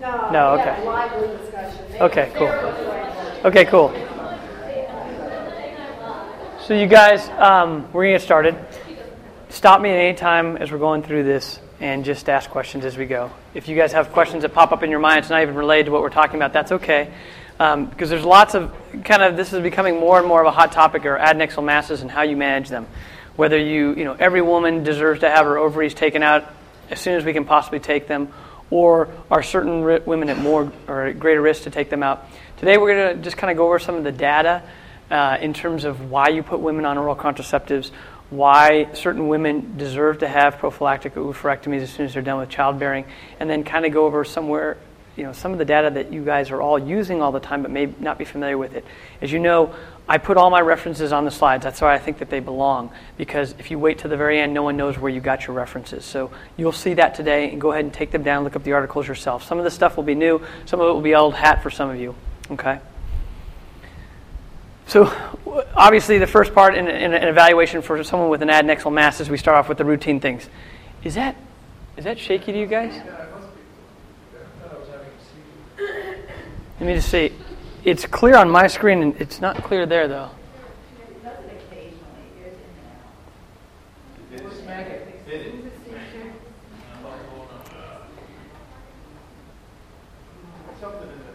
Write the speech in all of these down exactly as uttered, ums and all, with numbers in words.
No, No, okay. yeah, lively discussion. Okay, cool. Okay, cool. So you guys, um, we're going to get started. Stop me at any time as we're going through this and just ask questions as we go. If you guys have questions that pop up in your mind, it's not even related to what we're talking about, that's okay. Um, because there's lots of, kind of, this is becoming more and more of a hot topic, or adnexal masses and how you manage them. Whether you, you know, every woman deserves to have her ovaries taken out as soon as we can possibly take them, or are certain ri- women at more or at greater risk to take them out. Today we're going to just kind of go over some of the data uh, in terms of why you put women on oral contraceptives, why certain women deserve to have prophylactic oophorectomies as soon as they're done with childbearing, and then kind of go over somewhere, you know, some of the data that you guys are all using all the time but may not be familiar with it. As you know, I put all my references on the slides. That's why I think that they belong, because if you wait to the very end, no one knows where you got your references. So you'll see that today, and go ahead and take them down, look up the articles yourself. Some of the stuff will be new, some of it will be old hat for some of you, okay? So obviously the first part in, in an evaluation for someone with an adnexal mass is we start off with the routine things. Is that is that shaky to you guys? Let me just see. It's clear on my screen, and it's not clear there, though. It does it occasionally. It goes in and out. Smack it. Hit it. Something in the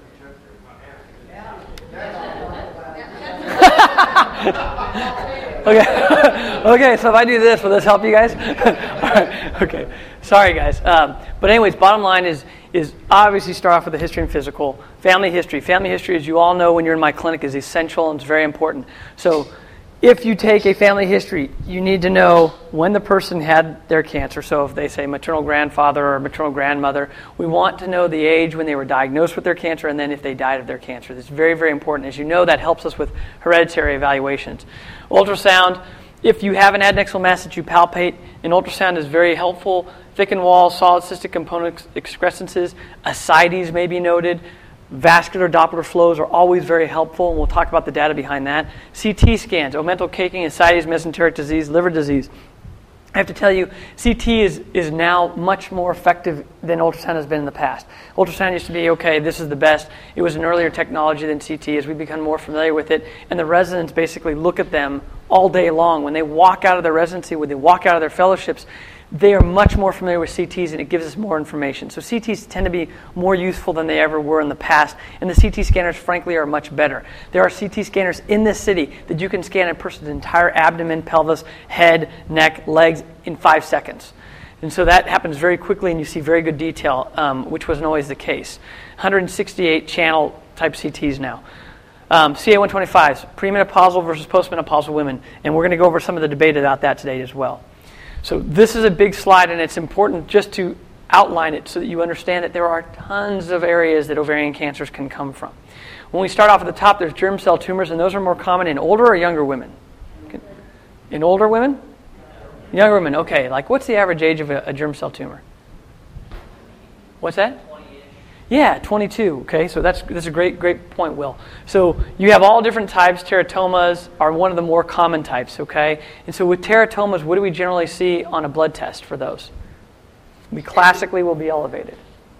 projector. Okay. Okay, so if I do this, will this help you guys? All right. Okay. Sorry, guys. Um, but anyways, bottom line is is obviously start off with the history and physical. Family history. Family history, as you all know when you're in my clinic, is essential and it's very important. So if you take a family history, you need to know when the person had their cancer. So if they say maternal grandfather or maternal grandmother, we want to know the age when they were diagnosed with their cancer and then if they died of their cancer. It's very, very important. As you know, that helps us with hereditary evaluations. Ultrasound, if you have an adnexal mass that you palpate, an ultrasound is very helpful. Thickened walls, solid cystic component excrescences, ascites may be noted. Vascular Doppler flows are always very helpful, and we'll talk about the data behind that. C T scans, omental caking, ascites, mesenteric disease, liver disease. I have to tell you, C T is, is now much more effective than ultrasound has been in the past. Ultrasound used to be, okay, this is the best. It was an earlier technology than C T as we become more familiar with it, and the residents basically look at them all day long. When they walk out of their residency, when they walk out of their fellowships, they are much more familiar with C Ts, and it gives us more information. So C Ts tend to be more useful than they ever were in the past, and the C T scanners, frankly, are much better. There are C T scanners in this city that you can scan a person's entire abdomen, pelvis, head, neck, legs in five seconds. And so that happens very quickly, and you see very good detail, um, which wasn't always the case. one hundred sixty-eight channel type C Ts now. Um, C A one twenty-fives, premenopausal versus postmenopausal women, and we're going to go over some of the debate about that today as well. So this is a big slide, and it's important just to outline it so that you understand that there are tons of areas that ovarian cancers can come from. When we start off at the top, there's germ cell tumors, and those are more common in older or younger women? In older women? Younger women, okay. Like, what's the average age of a, a germ cell tumor? What's that? Yeah, twenty-two. Okay, so that's that's a great great point, Will. So you have all different types. Teratomas are one of the more common types. Okay, and so with teratomas, what do we generally see on a blood test for those? We classically will be elevated.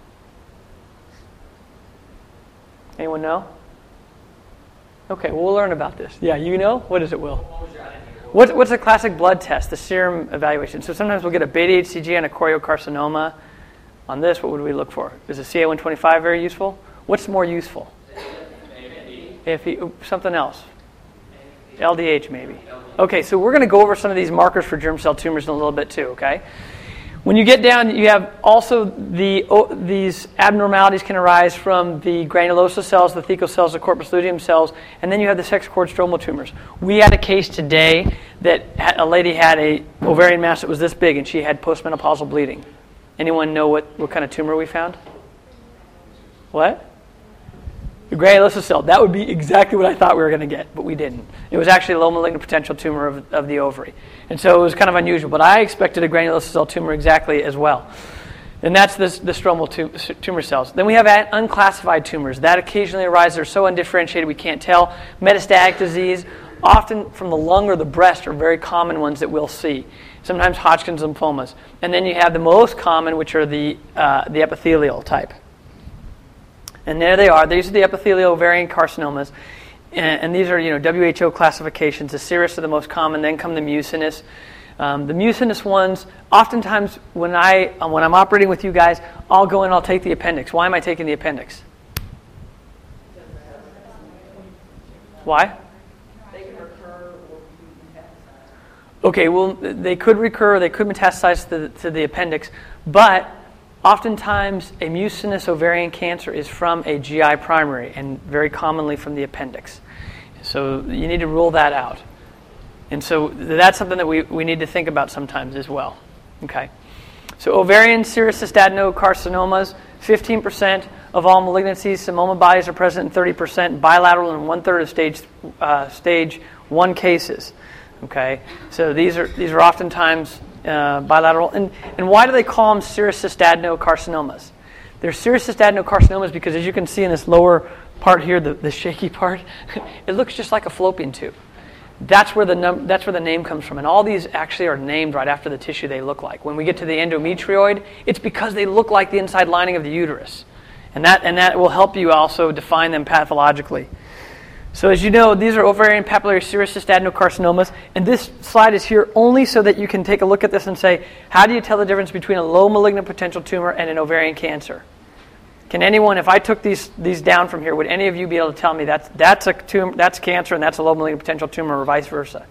Anyone know? Okay, well, we'll learn about this. Yeah, you know? What is it, Will? What's what's a classic blood test? The serum evaluation. So sometimes we'll get a beta H C G and a choriocarcinoma. On this, what would we look for? Is a C A one twenty-five very useful? What's more useful? If he, something else. L D H maybe. Okay, so we're going to go over some of these markers for germ cell tumors in a little bit too, okay? When you get down, you have also the oh, these abnormalities can arise from the granulosa cells, the thecal cells, the corpus luteum cells, and then you have the sex cord stromal tumors. We had a case today that a lady had a ovarian mass that was this big, and she had postmenopausal bleeding. Anyone know what, what kind of tumor we found? What? The granulosa cell. That would be exactly what I thought we were going to get, but we didn't. It was actually a low malignant potential tumor of, of the ovary. And so it was kind of unusual, but I expected a granulosa cell tumor exactly as well. And that's this, the stromal tu- tumor cells. Then we have unclassified tumors. That occasionally arise. They're so undifferentiated we can't tell. Metastatic disease, often from the lung or the breast, are very common ones that we'll see. Sometimes Hodgkin's lymphomas. And then you have the most common, which are the uh, the epithelial type. And there they are. These are the epithelial ovarian carcinomas. And, and these are, you know, W H O classifications. The serous are the most common, then come the mucinous. Um, the mucinous ones, oftentimes when, I, uh, when I'm operating with you guys, I'll go and I'll take the appendix. Why am I taking the appendix? Why? They can recur or metastasize. Okay, well, they could recur, they could metastasize to the, to the appendix, but oftentimes a mucinous ovarian cancer is from a G I primary and very commonly from the appendix. So you need to rule that out. And so that's something that we, we need to think about sometimes as well. Okay. So ovarian serous adenocarcinomas, fifteen percent of all malignancies. Psammoma bodies are present in thirty percent, bilateral in one-third of stage uh, stage one cases. Okay. So these are these are oftentimes uh, bilateral. And, and why do they call them serous adenocarcinomas? They're serous adenocarcinomas because, as you can see in this lower part here, the, the shaky part, it looks just like a fallopian tube. That's where the num- that's where the name comes from, and all these actually are named right after the tissue they look like. When we get to the endometrioid, it's because they look like the inside lining of the uterus, and that and that will help you also define them pathologically. So, as you know, these are ovarian papillary serous adenocarcinomas, and this slide is here only so that you can take a look at this and say, how do you tell the difference between a low malignant potential tumor and an ovarian cancer? Can anyone, if I took these these down from here, would any of you be able to tell me that's that's a tumor, that's cancer, and that's a low malignant potential tumor, or vice versa?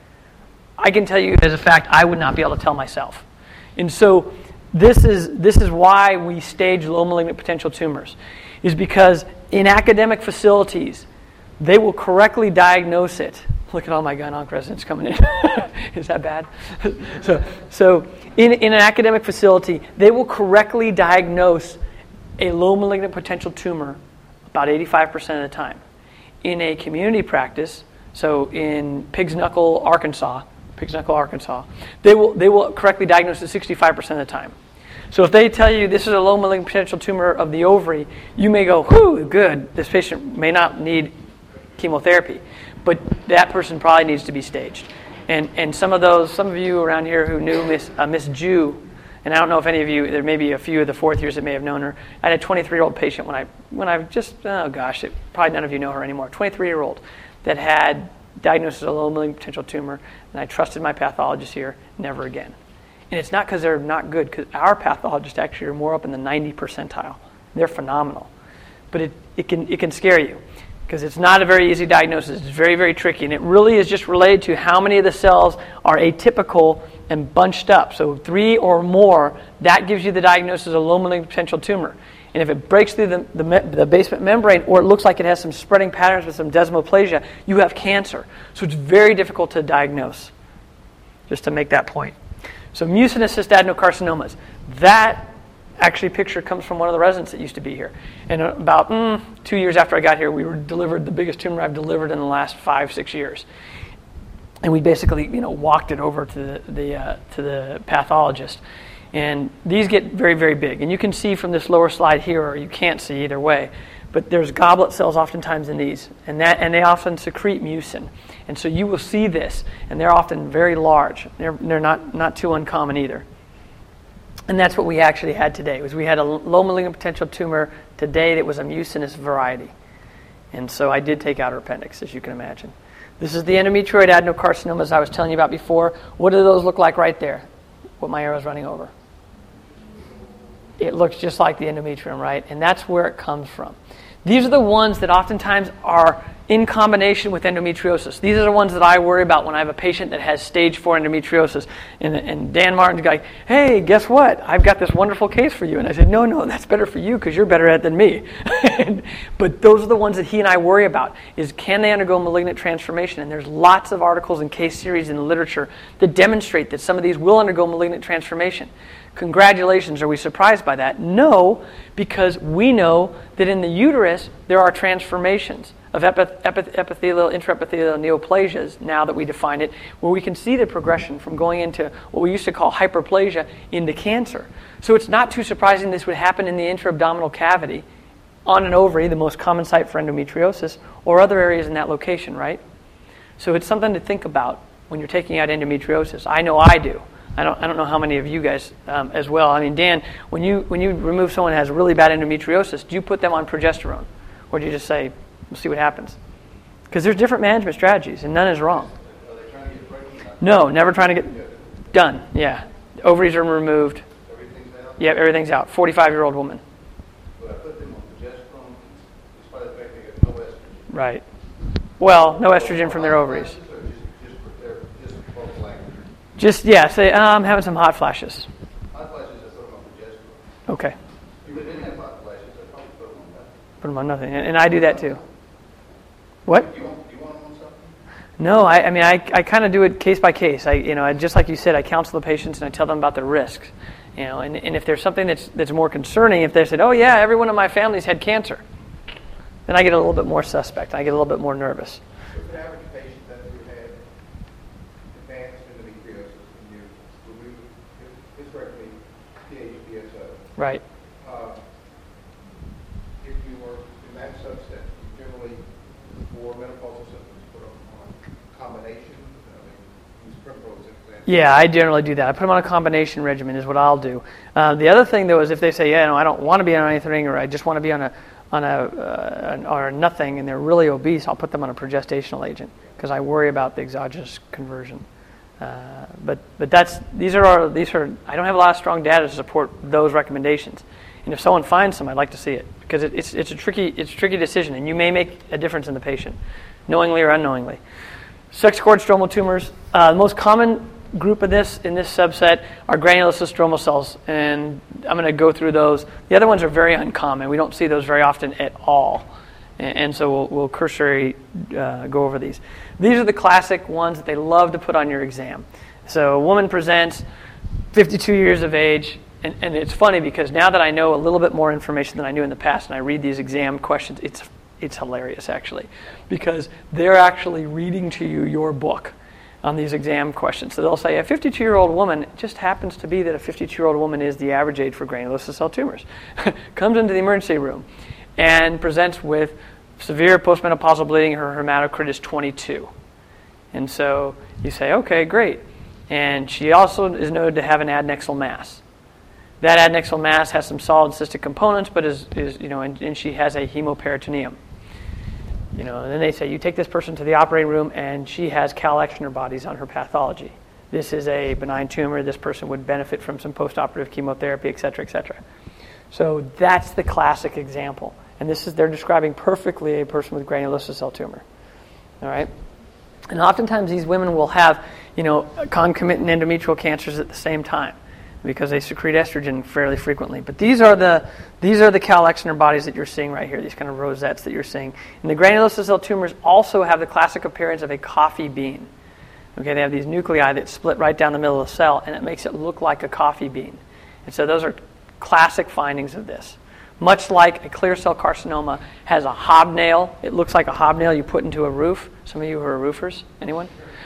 I can tell you as a fact, I would not be able to tell myself. And so this is this is why we stage low malignant potential tumors, is because in academic facilities, they will correctly diagnose it. Look at all my gyn-onc residents coming in. Is that bad? so so in, in an academic facility, they will correctly diagnose a low malignant potential tumor about eighty-five percent of the time. In a community practice, so in Pig's Knuckle, Arkansas, Pig's Knuckle, Arkansas, they will they will correctly diagnose it sixty-five percent of the time. So if they tell you this is a low malignant potential tumor of the ovary, you may go, whew, good, this patient may not need chemotherapy, but that person probably needs to be staged. And and some of those, some of you around here who knew Miss uh, Miss Jew, and I don't know if any of you, there may be a few of the fourth years that may have known her. I had a twenty-three-year-old patient when I, when I just, oh gosh, it, probably none of you know her anymore, twenty-three-year-old that had diagnosis of a low malignant potential tumor, and I trusted my pathologist here, never again. And it's not because they're not good, because our pathologists actually are more up in the ninety percentile. They're phenomenal. But it, it can it can scare you, because it's not a very easy diagnosis. It's very, very tricky, and it really is just related to how many of the cells are atypical and bunched up. So three or more, that gives you the diagnosis of low malignant potential tumor. And if it breaks through the, the, me- the basement membrane, or it looks like it has some spreading patterns with some desmoplasia, you have cancer. So it's very difficult to diagnose, just to make that point. So mucinous adenocarcinomas, that actually picture comes from one of the residents that used to be here. And about mm, two years after I got here, we were delivered the biggest tumor I've delivered in the last five, six years. And we basically, you know, walked it over to the, the uh, to the pathologist. And these get very, very big. And you can see from this lower slide here, or you can't see either way, but there's goblet cells oftentimes in these, and that and they often secrete mucin. And so you will see this, and they're often very large. They're they're not not too uncommon either. And that's what we actually had today. Was we had a low malignant potential tumor today that was a mucinous variety. And so I did take out her appendix, as you can imagine. This is the endometrioid adenocarcinomas I was telling you about before. What do those look like right there? What my arrow's running over. It looks just like the endometrium, right? And that's where it comes from. These are the ones that oftentimes are in combination with endometriosis. These are the ones that I worry about when I have a patient that has stage four endometriosis. And, and Dan Martin's like, hey, guess what? I've got this wonderful case for you. And I said, no, no, that's better for you because you're better at it than me. But those are the ones that he and I worry about, is can they undergo malignant transformation? And there's lots of articles and case series in the literature that demonstrate that some of these will undergo malignant transformation. Congratulations. Are we surprised by that? No, because we know that in the uterus there are transformations of epith- epith- epithelial, intraepithelial neoplasias, now that we define it, where we can see the progression from going into what we used to call hyperplasia into cancer. So it's not too surprising this would happen in the intra-abdominal cavity, on an ovary, the most common site for endometriosis, or other areas in that location, right? So it's something to think about when you're taking out endometriosis. I know I do. I don't I don't know how many of you guys um, as well. I mean, Dan, when you when you remove someone who has really bad endometriosis, do you put them on progesterone, or do you just say, we'll see what happens? Because there's different management strategies, and none is wrong. Are they trying to get pregnant? No, never trying to get done. Yeah, ovaries are removed. Everything's out? Yeah, everything's out. forty-five-year-old woman. But I put them on progesterone, despite the fact they got no estrogen. Right. Well, no estrogen from their ovaries. Or just, just for their, just for prophylaxis. Just, yeah, say, oh, I'm having some hot flashes. Hot flashes, I put them on progesterone. Okay. If they didn't have hot flashes, I'd probably put them on that. Put them on nothing. And, and I do that too. What? Do you want, do you want them on something? No, I, I mean, I, I kind of do it case by case. I, you know, I, just like you said, I counsel the patients and I tell them about the risks. You know, and, and if there's something that's that's more concerning, if they said, oh yeah, everyone in my family's had cancer, then I get a little bit more suspect. I get a little bit more nervous. If an average patient that you had advanced endometriosis and you remove hysterectomy, P H P S O, Right. uh, if you were in that subset, you generally, for menopausal symptoms, put them on combination, I mean, use Primrose as an example. Yeah, I generally do that. I put them on a combination regimen is what I'll do. Uh, the other thing, though, is if they say, yeah, no, I don't want to be on anything, or I just want to be on a on a uh, an, or nothing, and they're really obese, I'll put them on a progestational agent because I worry about the exogenous conversion. Uh, but but that's these are our, these are I don't have a lot of strong data to support those recommendations. And if someone finds some, I'd like to see it because it, it's it's a tricky it's a tricky decision, and you may make a difference in the patient, knowingly or unknowingly. Sex cord stromal tumors. Uh, the most common group of this in this subset are granulocyst stromal cells, and I'm going to go through those. The other ones are very uncommon. We don't see those very often at all, and, and so we'll, we'll cursory uh, go over these. These are the classic ones that they love to put on your exam. So a woman presents, fifty-two years of age, and, and it's funny because now that I know a little bit more information than I knew in the past, and I read these exam questions, it's it's hilarious actually, because they're actually reading to you your book on these exam questions. So they'll say a fifty-two-year-old woman, it just happens to be that a fifty-two-year-old woman is the average age for granulocyst cell tumors, comes into the emergency room and presents with severe postmenopausal bleeding. Her hematocrit is twenty-two. And so you say, okay, great. And she also is noted to have an adnexal mass. That adnexal mass has some solid cystic components, but is, is you know, and, and she has a hemoperitoneum. You know, and then they say, you take this person to the operating room and she has Cal-Exner bodies on her pathology. This is a benign tumor. This person would benefit from some postoperative chemotherapy, et cetera, et cetera. So that's the classic example. And this is, they're describing perfectly a person with granulocyst cell tumor. All right? And oftentimes these women will have, you know, concomitant endometrial cancers at the same time because they secrete estrogen fairly frequently. But these are the these are the Cal-Exner bodies that you're seeing right here, these kind of rosettes that you're seeing. And the granulocyst cell tumors also have the classic appearance of a coffee bean. Okay, they have these nuclei that split right down the middle of the cell, and it makes it look like a coffee bean. And so those are classic findings of this. Much like a clear cell carcinoma has a hobnail. It looks like a hobnail you put into a roof. Some of you who are roofers, anyone?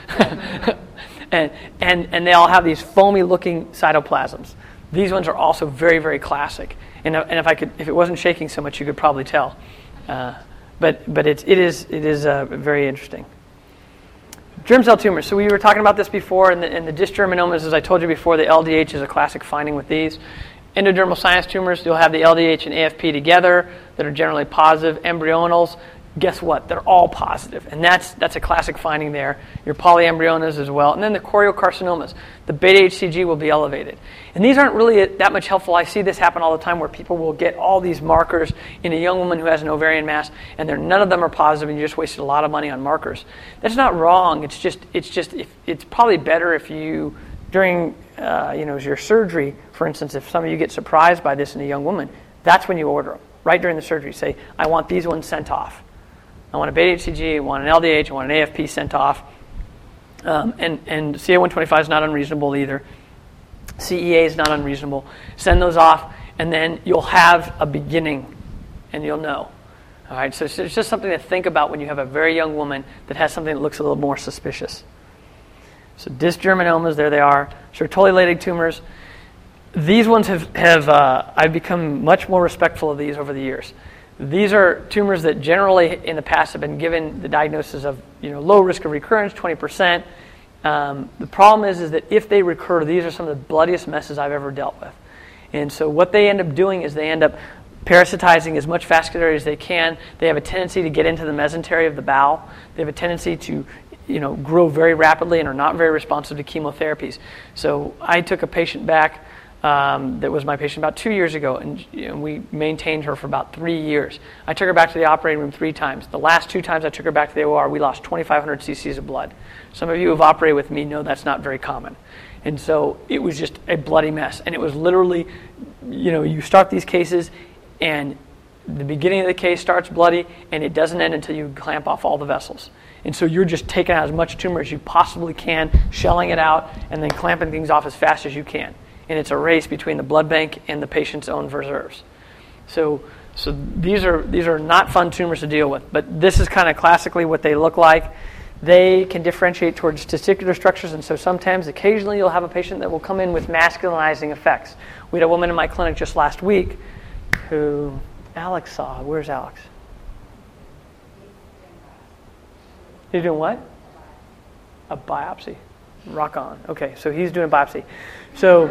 and, and, and they all have these foamy-looking cytoplasms. These ones are also very, very classic. And, and if I could, if it wasn't shaking so much, you could probably tell. Uh, but but it's, it is it is uh, very interesting. Germ cell tumors. So we were talking about this before, and the, and the dysgerminomas, as I told you before, the L D H is a classic finding with these. Endodermal sinus tumors, you'll have the L D H and A F P together that are generally positive. Embryonals, guess what? They're all positive. And that's that's a classic finding there. Your polyembryonas as well. And then the choriocarcinomas, the beta H C G will be elevated. And these aren't really that much helpful. I see this happen all the time where people will get all these markers in a young woman who has an ovarian mass, and they're, none of them are positive, and you just wasted a lot of money on markers. That's not wrong. It's just, it's just, if, it's probably better if you, during uh, you know, your surgery, for instance, if some of you get surprised by this in a young woman, that's when you order them. Right during the surgery, say, I want these ones sent off. I want a beta H C G, I want an L D H, I want an A F P sent off. Um, and, and C A one twenty-five is not unreasonable either. C E A is not unreasonable. Send those off, and then you'll have a beginning, and you'll know. All right, so it's just something to think about when you have a very young woman that has something that looks a little more suspicious. So dysgerminomas, there they are. Sertoli-Leydig tumors. These ones have, have uh, I've become much more respectful of these over the years. These are tumors that generally in the past have been given the diagnosis of, you know, low risk of recurrence, twenty percent. Um, the problem is, is that if they recur, these are some of the bloodiest messes I've ever dealt with. And so what they end up doing is they end up parasitizing as much vascularity as they can. They have a tendency to get into the mesentery of the bowel. They have a tendency to, you know, grow very rapidly and are not very responsive to chemotherapies. So I took a patient back um, that was my patient about two years ago, and, you know, we maintained her for about three years. I took her back to the operating room three times. The last two times I took her back to the O R, we lost twenty-five hundred cc's of blood. Some of you who have operated with me know that's not very common. And so it was just a bloody mess. And it was literally, you know, you start these cases, and the beginning of the case starts bloody, and it doesn't end until you clamp off all the vessels. And so you're just taking out as much tumor as you possibly can, shelling it out, and then clamping things off as fast as you can. And it's a race between the blood bank and the patient's own reserves. So so these are these are not fun tumors to deal with, but this is kind of classically what they look like. They can differentiate towards testicular structures, and so sometimes, occasionally, you'll have a patient that will come in with masculinizing effects. We had a woman in my clinic just last week who Alex saw. Where's Alex? He's doing what? A biopsy. Rock on. Okay, so he's doing a biopsy. So,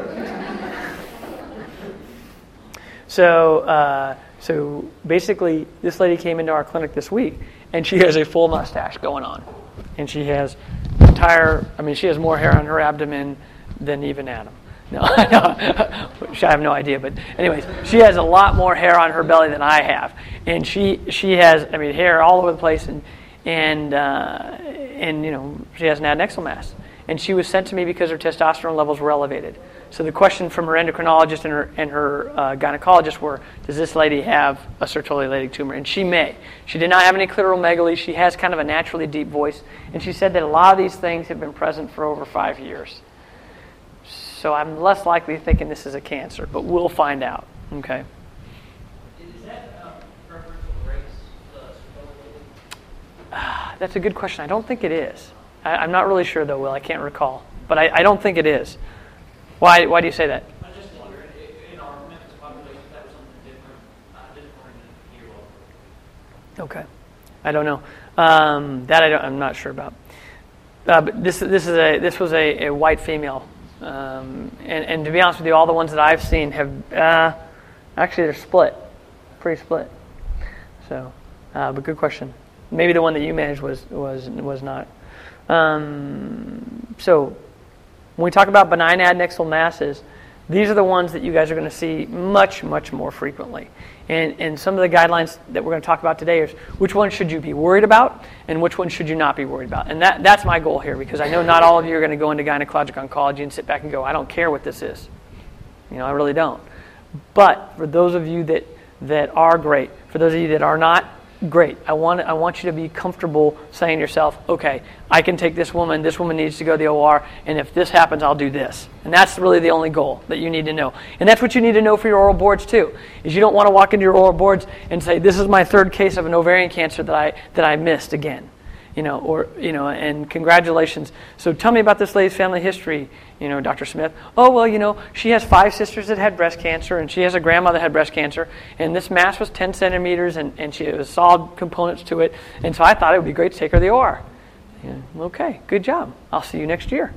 so, uh, so basically, this lady came into our clinic this week, and she has a full mustache going on. And she has entire, I mean, she has more hair on her abdomen than even Adam. No, no, I have no idea. But anyways, she has a lot more hair on her belly than I have. And she she has, I mean, hair all over the place. And, and, uh, and you know, she has an adnexal mass. And she was sent to me because her testosterone levels were elevated. So the question from her endocrinologist and her, and her uh, gynecologist were, does this lady have a sertoli tumor? And she may. She did not have any clitoromegaly. She has kind of a naturally deep voice. And she said that a lot of these things have been present for over five years. So I'm less likely thinking this is a cancer, but we'll find out. Okay. Is that uh, preferential race? Uh, that's a good question. I don't think it is. I, I'm not really sure, though, Will. I can't recall. But I, I don't think it is. Why Why do you say that? I was just wondering, in our Memphis population, if that was something different. I didn't want to hear what. Okay. I don't know. Um, that I don't, I'm not sure about. Uh, but this this is a this was a, a white female. Um, and, and to be honest with you, all the ones that I've seen have, uh, actually they're split, pretty split. So, uh, but good question. Maybe the one that you managed was was was not. Um, so, when we talk about benign adnexal masses, these are the ones that you guys are going to see much, much more frequently. And, and some of the guidelines that we're going to talk about today is which one should you be worried about and which one should you not be worried about. And that, that's my goal here, because I know not all of you are going to go into gynecologic oncology and sit back and go, I don't care what this is. You know, I really don't. But for those of you that, that are great, for those of you that are not, great. I want I want you to be comfortable saying to yourself, okay, I can take this woman, this woman needs to go to the O R, and if this happens, I'll do this. And that's really the only goal that you need to know. And that's what you need to know for your oral boards too, is you don't want to walk into your oral boards and say, this is my third case of an ovarian cancer that I that I missed again. You know, or, you know, and congratulations. So tell me about this lady's family history, you know, Doctor Smith. Oh, well, you know, she has five sisters that had breast cancer, and she has a grandmother that had breast cancer, and this mass was ten centimeters, and, and she has solid components to it, and so I thought it would be great to take her to the O R. Yeah, okay, good job. I'll see you next year.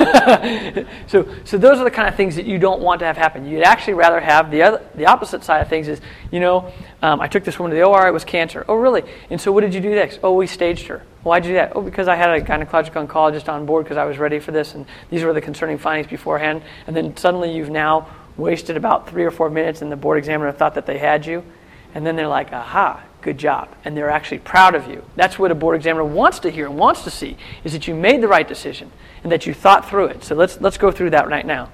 so so those are the kind of things that you don't want to have happen. You'd actually rather have the other, the opposite side of things is, you know, um, I took this woman to the O R, it was cancer. Oh, really? And so what did you do next? Oh, we staged her. Why'd you do that? Oh, because I had a gynecologic oncologist on board because I was ready for this, and these were the concerning findings beforehand. And then suddenly you've now wasted about three or four minutes, and the board examiner thought that they had you. And then they're like, aha, good job. And they're actually proud of you. That's what a board examiner wants to hear and wants to see, is that you made the right decision and that you thought through it. So let's let's go through that right now.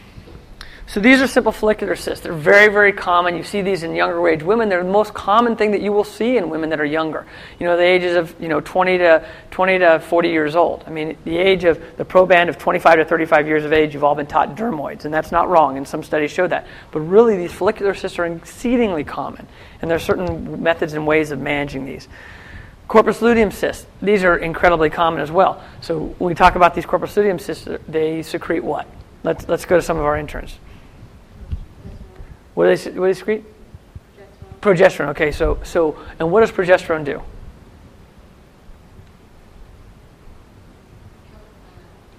So these are simple follicular cysts. They're very, very common. You see these in younger age women. They're the most common thing that you will see in women that are younger. You know, the ages of, you know, twenty to forty years old. I mean, the age of the proband of twenty-five to thirty-five years of age, you've all been taught dermoids, and that's not wrong, and some studies show that. But really, these follicular cysts are exceedingly common, and there are certain methods and ways of managing these. Corpus luteum cysts, these are incredibly common as well. So when we talk about these corpus luteum cysts, they secrete what? Let's let's go to some of our interns. What do they, what do they secrete? Progesterone. Progesterone. Okay, so so and what does progesterone do?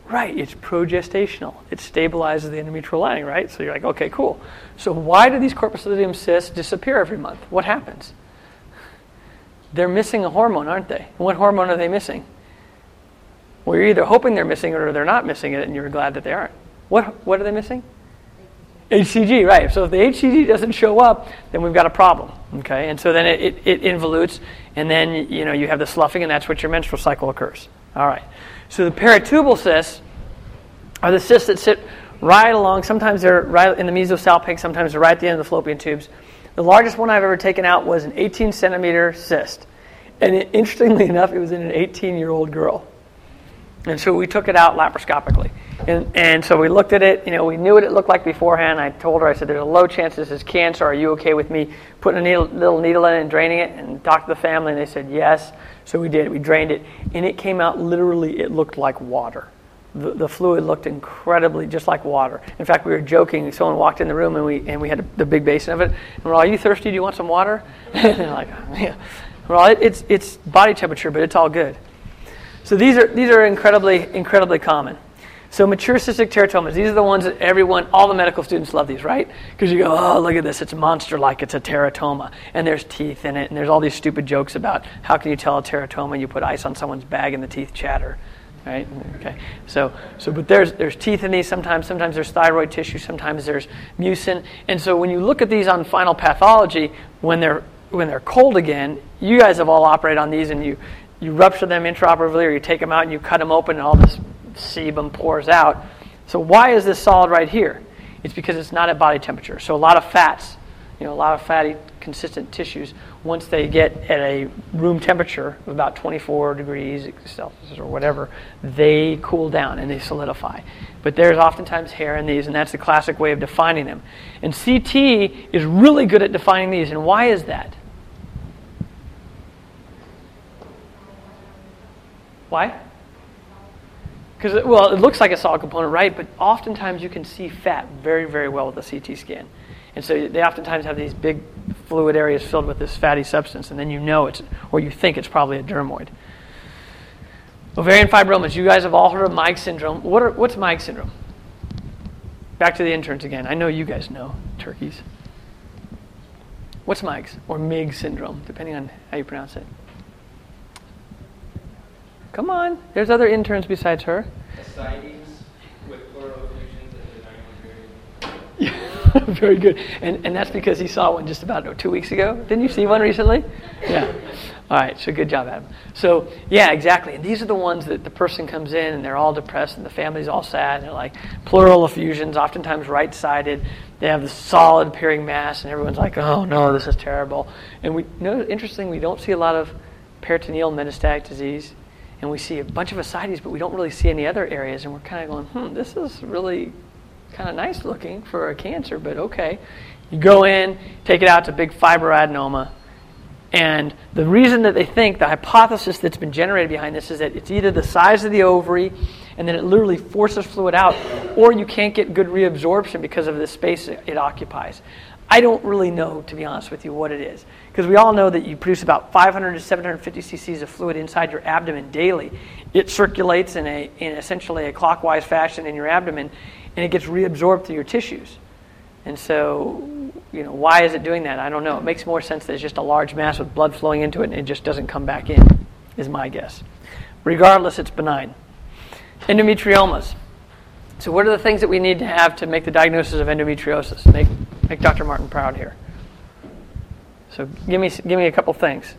Right, it's progestational. It stabilizes the endometrial lining, right? So you're like, okay, cool. So why do these corpus luteum cysts disappear every month? What happens? They're missing a hormone, aren't they? And what hormone are they missing? Well, you're either hoping they're missing it or they're not missing it, and you're glad that they aren't. What What are they missing? H C G, right. So if the H C G doesn't show up, then we've got a problem, okay? And so then it, it, it involutes, and then you know you have the sloughing, and that's what your menstrual cycle occurs. All right. So the peritubal cysts are the cysts that sit right along. Sometimes they're right in the mesosalpinx. Sometimes they're right at the end of the fallopian tubes. The largest one I've ever taken out was an eighteen centimeter cyst, and it, interestingly enough, it was in an eighteen-year-old girl. And so we took it out laparoscopically. And, and so we looked at it, you know, we knew what it looked like beforehand. I told her, I said, there's a low chance this is cancer. Are you okay with me putting a needle, little needle in and draining it? And talked to the family, and they said yes. So we did. We drained it. And it came out literally, it looked like water. The, the fluid looked incredibly just like water. In fact, we were joking. Someone walked in the room, and we and we had the big basin of it. And we're all, are you thirsty? Do you want some water? And they're like, yeah. We're all, it, it's, it's body temperature, but it's all good. So these are these are incredibly, incredibly common. So mature cystic teratomas, these are the ones that everyone, all the medical students love these, right? Because you go, oh, look at this, it's monster-like, it's a teratoma. And there's teeth in it, and there's all these stupid jokes about how can you tell a teratoma? You put ice on someone's bag and the teeth chatter, right? Okay, so, so but there's there's teeth in these sometimes, sometimes there's thyroid tissue, sometimes there's mucin. And so when you look at these on final pathology, when they're when they're cold again, you guys have all operated on these, and you You rupture them intraoperatively, or you take them out and you cut them open, and all this sebum pours out. So why is this solid right here? It's because it's not at body temperature. So a lot of fats, you know, a lot of fatty, consistent tissues, once they get at a room temperature of about twenty-four degrees Celsius or whatever, they cool down and they solidify. But there's oftentimes hair in these, and that's the classic way of defining them. And C T is really good at defining these. And why is that? Why? Because, well, it looks like a solid component, right? But oftentimes you can see fat very, very well with a C T scan. And so they oftentimes have these big fluid areas filled with this fatty substance, and then you know it's, or you think it's probably a dermoid. Ovarian fibromas. You guys have all heard of Meigs syndrome. What are, what's Meigs syndrome? Back to the interns again. I know you guys know, turkeys. What's Meigs, or Meigs syndrome, depending on how you pronounce it? Come on. There's other interns besides her. Ascites with pleural effusions in the vaginal period. Yeah, very good. And and that's because he saw one just about oh, two weeks ago. Didn't you see one recently? Yeah. All right. So good job, Adam. So yeah, exactly. And these are the ones that the person comes in and they're all depressed and the family's all sad. And they're like pleural effusions, oftentimes right-sided. They have the solid appearing mass, and everyone's like, oh no, this is terrible. And we you know, interesting, we don't see a lot of peritoneal metastatic disease. And we see a bunch of ascites, but we don't really see any other areas. And we're kind of going, hmm, this is really kind of nice looking for a cancer, but okay. You go in, take it out, it's a big fibroadenoma. And the reason that they think, the hypothesis that's been generated behind this is that it's either the size of the ovary, and then it literally forces fluid out, or you can't get good reabsorption because of the space it occupies. I don't really know, to be honest with you, what it is. Because we all know that you produce about five hundred to seven hundred fifty cc's of fluid inside your abdomen daily. It circulates in a in essentially a clockwise fashion in your abdomen, and it gets reabsorbed through your tissues. And so, you know, why is it doing that? I don't know. It makes more sense that it's just a large mass with blood flowing into it, and it just doesn't come back in, is my guess. Regardless, it's benign. Endometriomas. So what are the things that we need to have to make the diagnosis of endometriosis? Make make Doctor Martin proud here. So give me give me a couple things.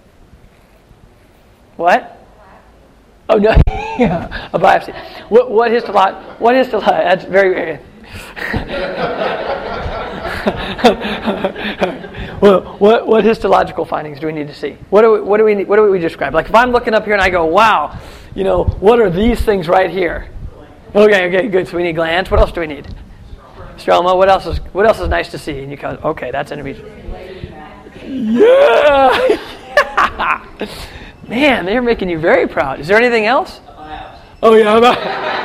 What? Oh no, yeah, a biopsy. What what histolo- What histolo- That's very very. Well, what what histological findings do we need to see? What do we, what do we what do we describe? Like if I'm looking up here and I go, wow, you know, what are these things right here? Okay, okay, good. So we need glands. What else do we need? Stroma. What else is what else is nice to see? And you go, okay, that's endometrium. Yeah. Yeah. Man, they're making you very proud. Is there anything else? Oh yeah.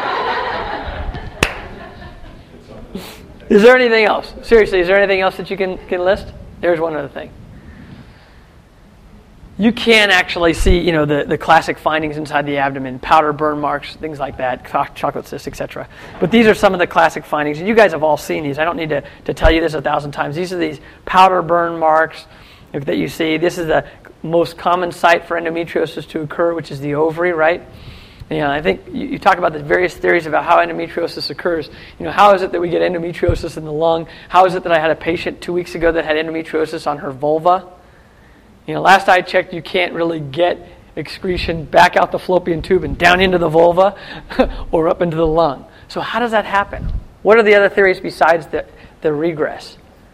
Is there anything else? Seriously, is there anything else that you can, can list? There's one other thing. you can actually see, you know, the, the classic findings inside the abdomen, powder burn marks, things like that, cho- chocolate cysts, et cetera. But these are some of the classic findings, and you guys have all seen these. I don't need to, to tell you this a thousand times. These are these powder burn marks that you see. This is the most common site for endometriosis to occur, which is the ovary, right? You know, I think you, you talk about the various theories about how endometriosis occurs. You know, how is it that we get endometriosis in the lung? How is it that I had a patient two weeks ago that had endometriosis on her vulva? You know, last I checked, you can't really get excretion back out the fallopian tube and down into the vulva or up into the lung. So how does that happen? What are the other theories besides the, the regress?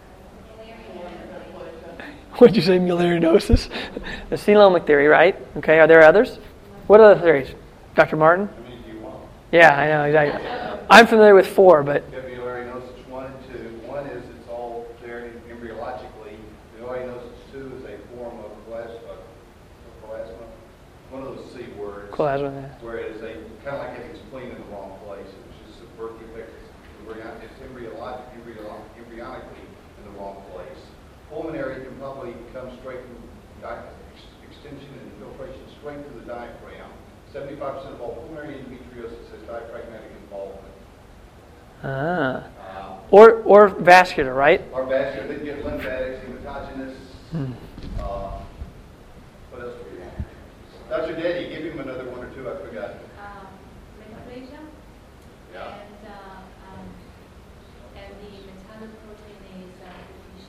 What did you say, mullerianosis? The coelomic theory, right? Okay, are there others? What other theories? Doctor Martin? How many do you want? Yeah, I know, exactly. I'm familiar with four, but... Mullerianosis one and two. One is it's all there embryologically. Mullerianosis two is a form of plasma, plasma, one of those C words. Plasma, yeah. Where it is a, kind of like having spleen in the wrong place. It's just subvert the effect. It's embryologic, embryo, embryonically in the wrong place. Pulmonary can probably come straight from di- extension and infiltration straight to the diaphragm. seventy-five percent of all pulmonary endometriosis has diaphragmatic involvement. Ah. Uh, Or or vascular, right? Or vascular, they get lymphatics, hematogenous. Hmm. Uh, what else do we have? Doctor Daddy, give him another one or two, I forgot. Um, metaplasia. Yeah. And, uh, um, and the metalloproteinase uh,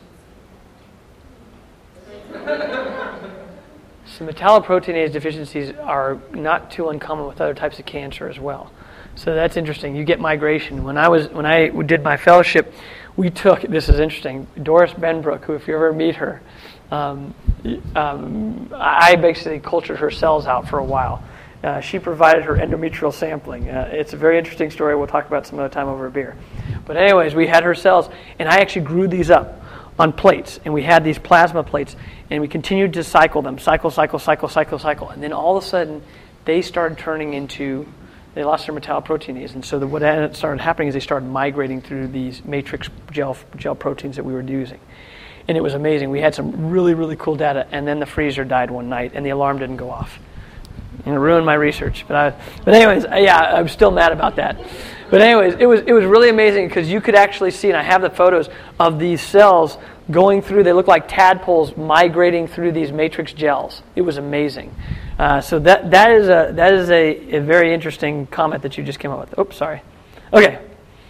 deficiency. So metalloproteinase deficiencies are not too uncommon with other types of cancer as well. So that's interesting. You get migration. When I was when I did my fellowship, we took, this is interesting, Doris Benbrook, who if you ever meet her, um, um, I basically cultured her cells out for a while. Uh, she provided her endometrial sampling. Uh, it's a very interesting story. We'll talk about some other time over a beer. But anyways, we had her cells, and I actually grew these up on plates, and we had these plasma plates, and we continued to cycle them, cycle, cycle, cycle, cycle, cycle, and then all of a sudden, they started turning into, they lost their metalloproteinase, and so the, what had started happening is they started migrating through these matrix gel gel proteins that we were using, and it was amazing. We had some really, really cool data, and then the freezer died one night, and the alarm didn't go off. And it ruined my research, but I, but anyways, yeah, I'm still mad about that. But anyways, it was it was really amazing because you could actually see, and I have the photos of these cells going through. They look like tadpoles migrating through these matrix gels. It was amazing. Uh, so that that is a that is a, a very interesting comment that you just came up with. Oops, sorry. Okay.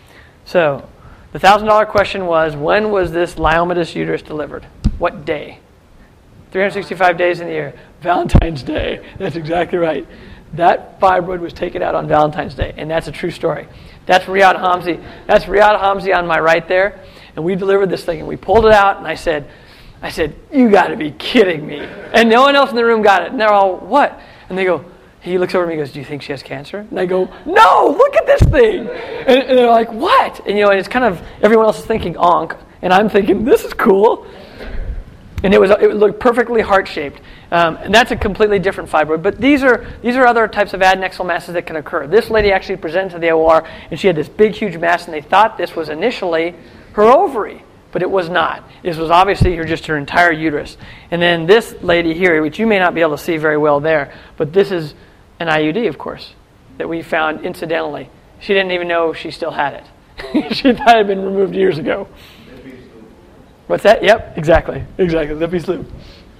So the thousand dollar question was, when was this Lyomatous uterus delivered? What day? three hundred sixty-five days in the year. Valentine's Day. That's exactly right. That fibroid was taken out on Valentine's Day, and that's a true story. That's Riyad Hamzi. That's Riyad Hamzi on my right there, and we delivered this thing, and we pulled it out, and I said, I said, you got to be kidding me. And no one else in the room got it, and they're all, what? And they go, he looks over at me and goes, do you think she has cancer? And I go, no, look at this thing. And, and they're like, what? And you know, and it's kind of, everyone else is thinking onk, and I'm thinking, this is cool. And it was it looked perfectly heart-shaped. Um, and that's a completely different fibroid. But these are these are other types of adnexal masses that can occur. This lady actually presented to the O R, and she had this big, huge mass, and they thought this was initially her ovary. But it was not. This was obviously her, just her entire uterus. And then this lady here, which you may not be able to see very well there, but this is an I U D, of course, that we found incidentally. She didn't even know she still had it. She thought it had been removed years ago. What's that? Yep, exactly. Exactly. Lippy's loop.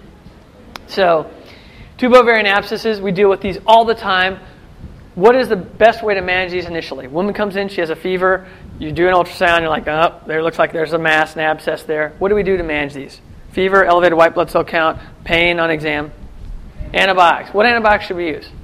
So, tubovarian abscesses, we deal with these all the time. What is the best way to manage these initially? Woman comes in, she has a fever, you do an ultrasound, you're like, oh, there looks like there's a mass, an abscess there. What do we do to manage these? Fever, elevated white blood cell count, pain on exam. Antibiotics. What antibiotics should we use?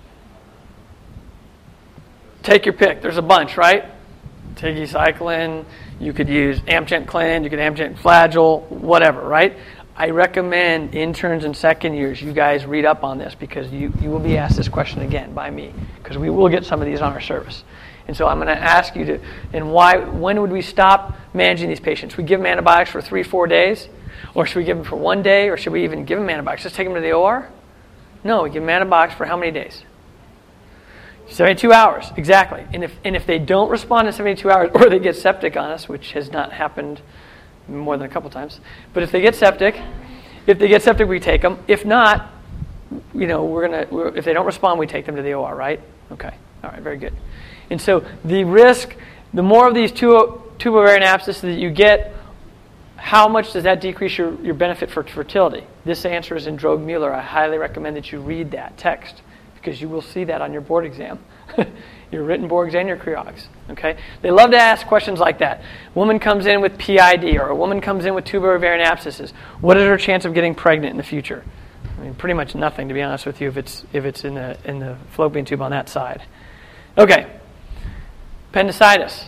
Take your pick. There's a bunch, right? Tigecycline, you could use Amgen Clin, you could Amgen Flagyl, whatever, right? I recommend interns and second years, you guys read up on this because you, you will be asked this question again by me because we will get some of these on our service. And so I'm going to ask you to, and why, when would we stop managing these patients? We give them antibiotics for three, four days? Or should we give them for one day? Or should we even give them antibiotics? Just take them to the O R? No, we give them antibiotics for how many days? seventy-two hours, exactly. And if and if they don't respond in seventy-two hours, or they get septic on us, which has not happened more than a couple times, but if they get septic, If they get septic, we take them. If not, you know, we're gonna. We're, if they don't respond, we take them to the O R. Right? Okay. All right. Very good. And so the risk, the more of these two two ovarian abscesses that you get, how much does that decrease your, your benefit for fertility? This answer is in Droege-Muller. I highly recommend that you read that text because you will see that on your board exam, your written boards and your C R E O Gs. Okay? They love to ask questions like that. A woman comes in with P I D, or a woman comes in with tubular ovarian abscesses. What is her chance of getting pregnant in the future? I mean, pretty much nothing, to be honest with you, if it's if it's in the in the fallopian tube on that side. Okay. Appendicitis.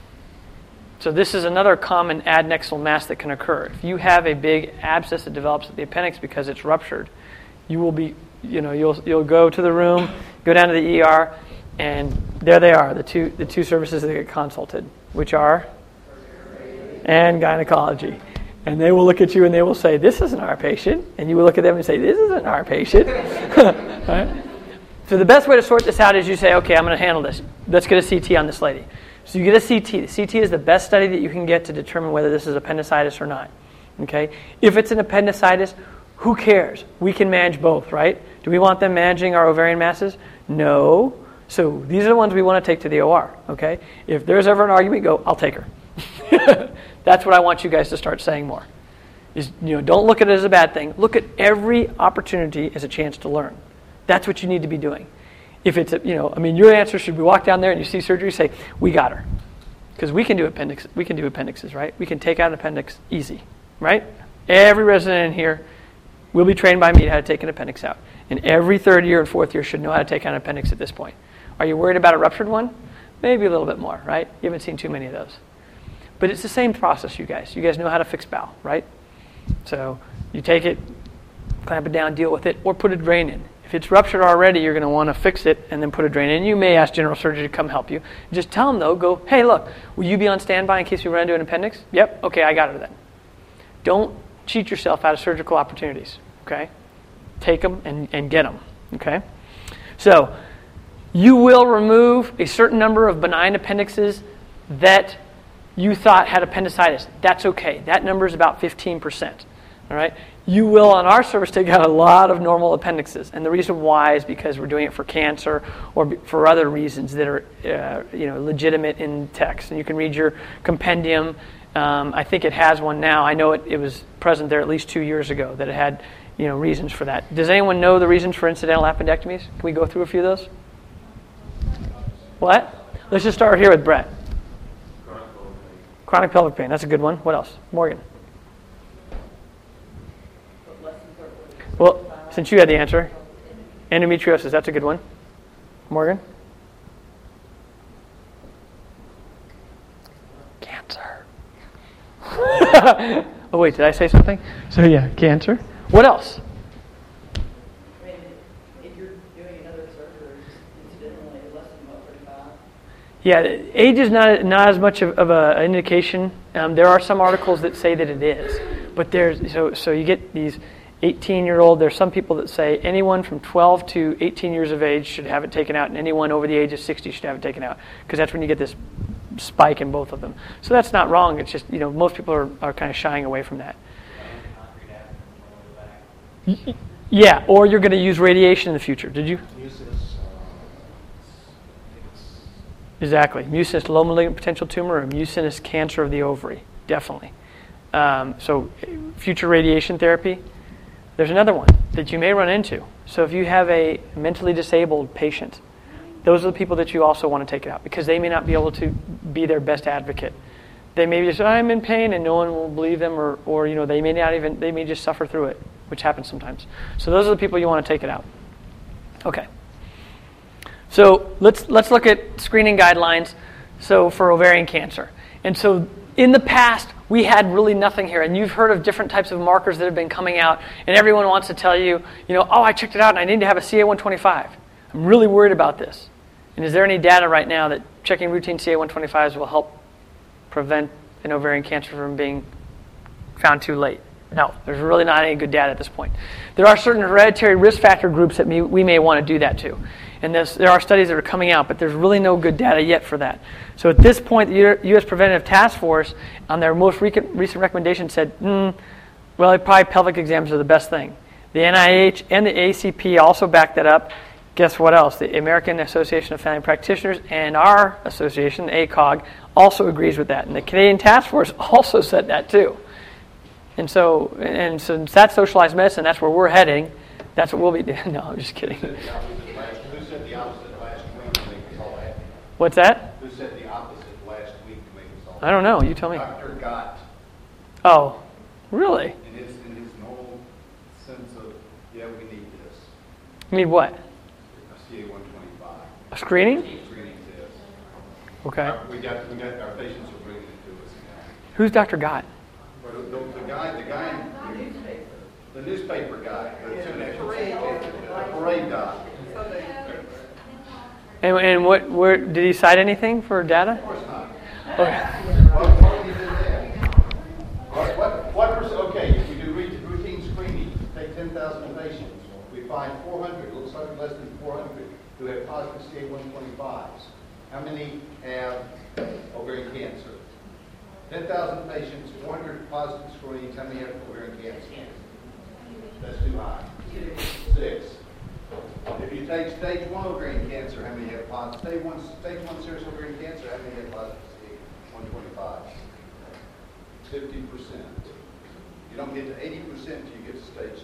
So this is another common adnexal mass that can occur. If you have a big abscess that develops at the appendix because it's ruptured, you will be, you know, you'll you'll go to the room, go down to the E R, and there they are, the two the two services that get consulted, which are and gynecology. And they will look at you and they will say, "This isn't our patient," and you will look at them and say, "This isn't our patient." Right? So the best way to sort this out is you say, "Okay, I'm going to handle this. Let's get a C T on this lady." So you get a C T. The C T is the best study that you can get to determine whether this is appendicitis or not. Okay? If it's an appendicitis, who cares? We can manage both, right? Do we want them managing our ovarian masses? No. So these are the ones we want to take to the O R. Okay? If there's ever an argument, go, "I'll take her." That's what I want you guys to start saying more. Is, you know, don't look at it as a bad thing. Look at every opportunity as a chance to learn. That's what you need to be doing. If it's, a, you know, I mean, your answer should be walk down there and you see surgery, say, "We got her," because we can do appendix, we can do appendixes, right? We can take out an appendix easy, right? Every resident in here will be trained by me how to take an appendix out, and every third year and fourth year should know how to take out an appendix at this point. Are you worried about a ruptured one? Maybe a little bit more, right? You haven't seen too many of those, but it's the same process, you guys. You guys know how to fix bowel, right? So you take it, clamp it down, deal with it, or put a drain in. If it's ruptured already, you're going to want to fix it and then put a drain in. You may ask general surgery to come help you. Just tell them, though, go, "Hey, look, will you be on standby in case we run into an appendix?" "Yep, okay, I got her then." Don't cheat yourself out of surgical opportunities, okay? Take them and, and get them, okay? So you will remove a certain number of benign appendixes that you thought had appendicitis. That's okay. That number is about fifteen percent, all right? You will, on our service, take out a lot of normal appendixes. And the reason why is because we're doing it for cancer or for other reasons that are uh, you know, legitimate in text. And you can read your compendium. Um, I think it has one now. I know it, it was present there at least two years ago that it had, you know, reasons for that. Does anyone know the reasons for incidental appendectomies? Can we go through a few of those? What? Let's just start here with Brett. Chronic pelvic pain. That's a good one. What else? Morgan. Well, since you had the answer, endometriosis, that's a good one. Morgan? Cancer. Oh, wait, did I say something? So, yeah, cancer. What else? I mean, if you're doing another surgery, incidentally, less than about thirty-five. Yeah, age is not not as much of, of a, an indication. Um, there are some articles that say that it is, but there's so so you get these eighteen-year-old. There's some people that say anyone from twelve to eighteen years of age should have it taken out, and anyone over the age of sixty should have it taken out, because that's when you get this spike in both of them. So that's not wrong. It's just, you know, most people are, are kind of shying away from that. Yeah, or you're going to use radiation in the future. Did you? Exactly. Mucinous low malignant potential tumor or mucinous cancer of the ovary. Definitely. Um, so future radiation therapy. There's another one that you may run into. So if you have a mentally disabled patient, those are the people that you also want to take it out, because they may not be able to be their best advocate. They may just, "I'm in pain," and no one will believe them, or, or you know, they may not even, they may just suffer through it, which happens sometimes. So those are the people you want to take it out. Okay. So let's let's look at screening guidelines. So for ovarian cancer, and so in the past we had really nothing here, and you've heard of different types of markers that have been coming out, and everyone wants to tell you, you know, "Oh, I checked it out, and I need to have a C A one twenty-five. I'm really worried about this." And is there any data right now that checking routine C A one twenty-fives will help prevent an ovarian cancer from being found too late? No, there's really not any good data at this point. There are certain hereditary risk factor groups that we, we may want to do that to. And this, there are studies that are coming out, but there's really no good data yet for that. So at this point, the U S Preventative Task Force, on their most recent, recent recommendation, said, mm, Well, probably pelvic exams are the best thing. The N I H and the A C P also back that up. Guess what else? The American Association of Family Practitioners and our association, A C O G, also agrees with that. And the Canadian Task Force also said that too. And so, and since that's socialized medicine, that's where we're heading. That's what we'll be doing. No, I'm just kidding. Who said the opposite last week to make us all happy? What's that? Who said the opposite last week to make us all happy? I don't know. You tell me. Doctor Gott. Oh, really? In his, in his normal sense of, yeah, we need this. You mean what? A C A one twenty-five. A screening? Screening test. Okay. Our- We got, we got, our patients are bringing it to us now. Who's Doctor Gott? But the, the the guy, the guy, the newspaper guy, the parade doc. And, and what? Where did he cite anything for data? Of course not. Okay. What, what did he do there? What, what, what percent, okay, if we do routine routine screening, take ten thousand patients, we find four hundred, looks like less than four hundred, who have positive C A one twenty-fives. How many have ovarian cancer? ten thousand patients, four hundred positive screens, how many have ovarian cancer? That's too high. Six. If you take stage one ovarian cancer, how many have positive? Stage one, stage one serous ovarian cancer, how many have positive C A one twenty-five? fifty percent. You don't get to eighty percent until you get to stage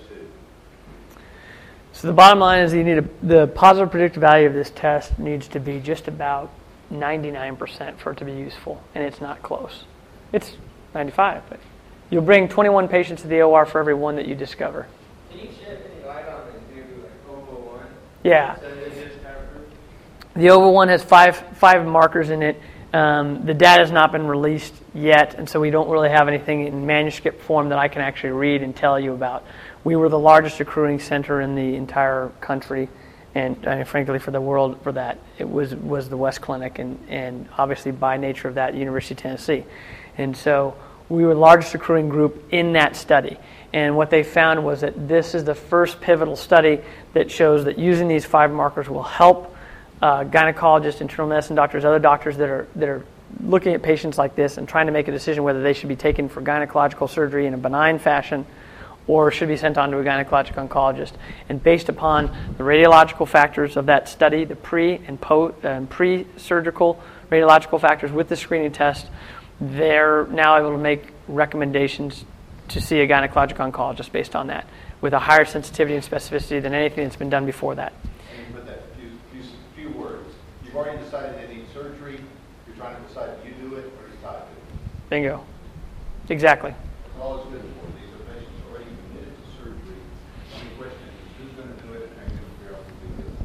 two. So the bottom line is you need a, the positive predictive value of this test needs to be just about ninety-nine percent for it to be useful, and it's not close. It's ninety-five, but you'll bring twenty-one patients to the O R for every one that you discover. Can you shed any light on the new like O V A one? Yeah. So they just have approved? The O V A one has five five markers in it. Um, the data has not been released yet, and so we don't really have anything in manuscript form that I can actually read and tell you about. We were the largest accruing center in the entire country, and, and frankly for the world for that, it was was the West Clinic, and, and obviously by nature of that, University of Tennessee. And so we were the largest accruing group in that study. And what they found was that this is the first pivotal study that shows that using these five markers will help uh, gynecologists, internal medicine doctors, other doctors that are that are looking at patients like this and trying to make a decision whether they should be taken for gynecological surgery in a benign fashion or should be sent on to a gynecologic oncologist. And based upon the radiological factors of that study, the pre and po- uh, pre-surgical radiological factors with the screening test, they're now able to make recommendations to see a gynecologic oncologist based on that, with a higher sensitivity and specificity than anything that's been done before that. And you put that few, few, few words. You've already decided they need surgery. You're trying to decide do you do it or does Todd do it. Bingo. Exactly. That's all it's good for. These are patients already committed to surgery. The only question is who's going to do it and how you're going to figure out who to do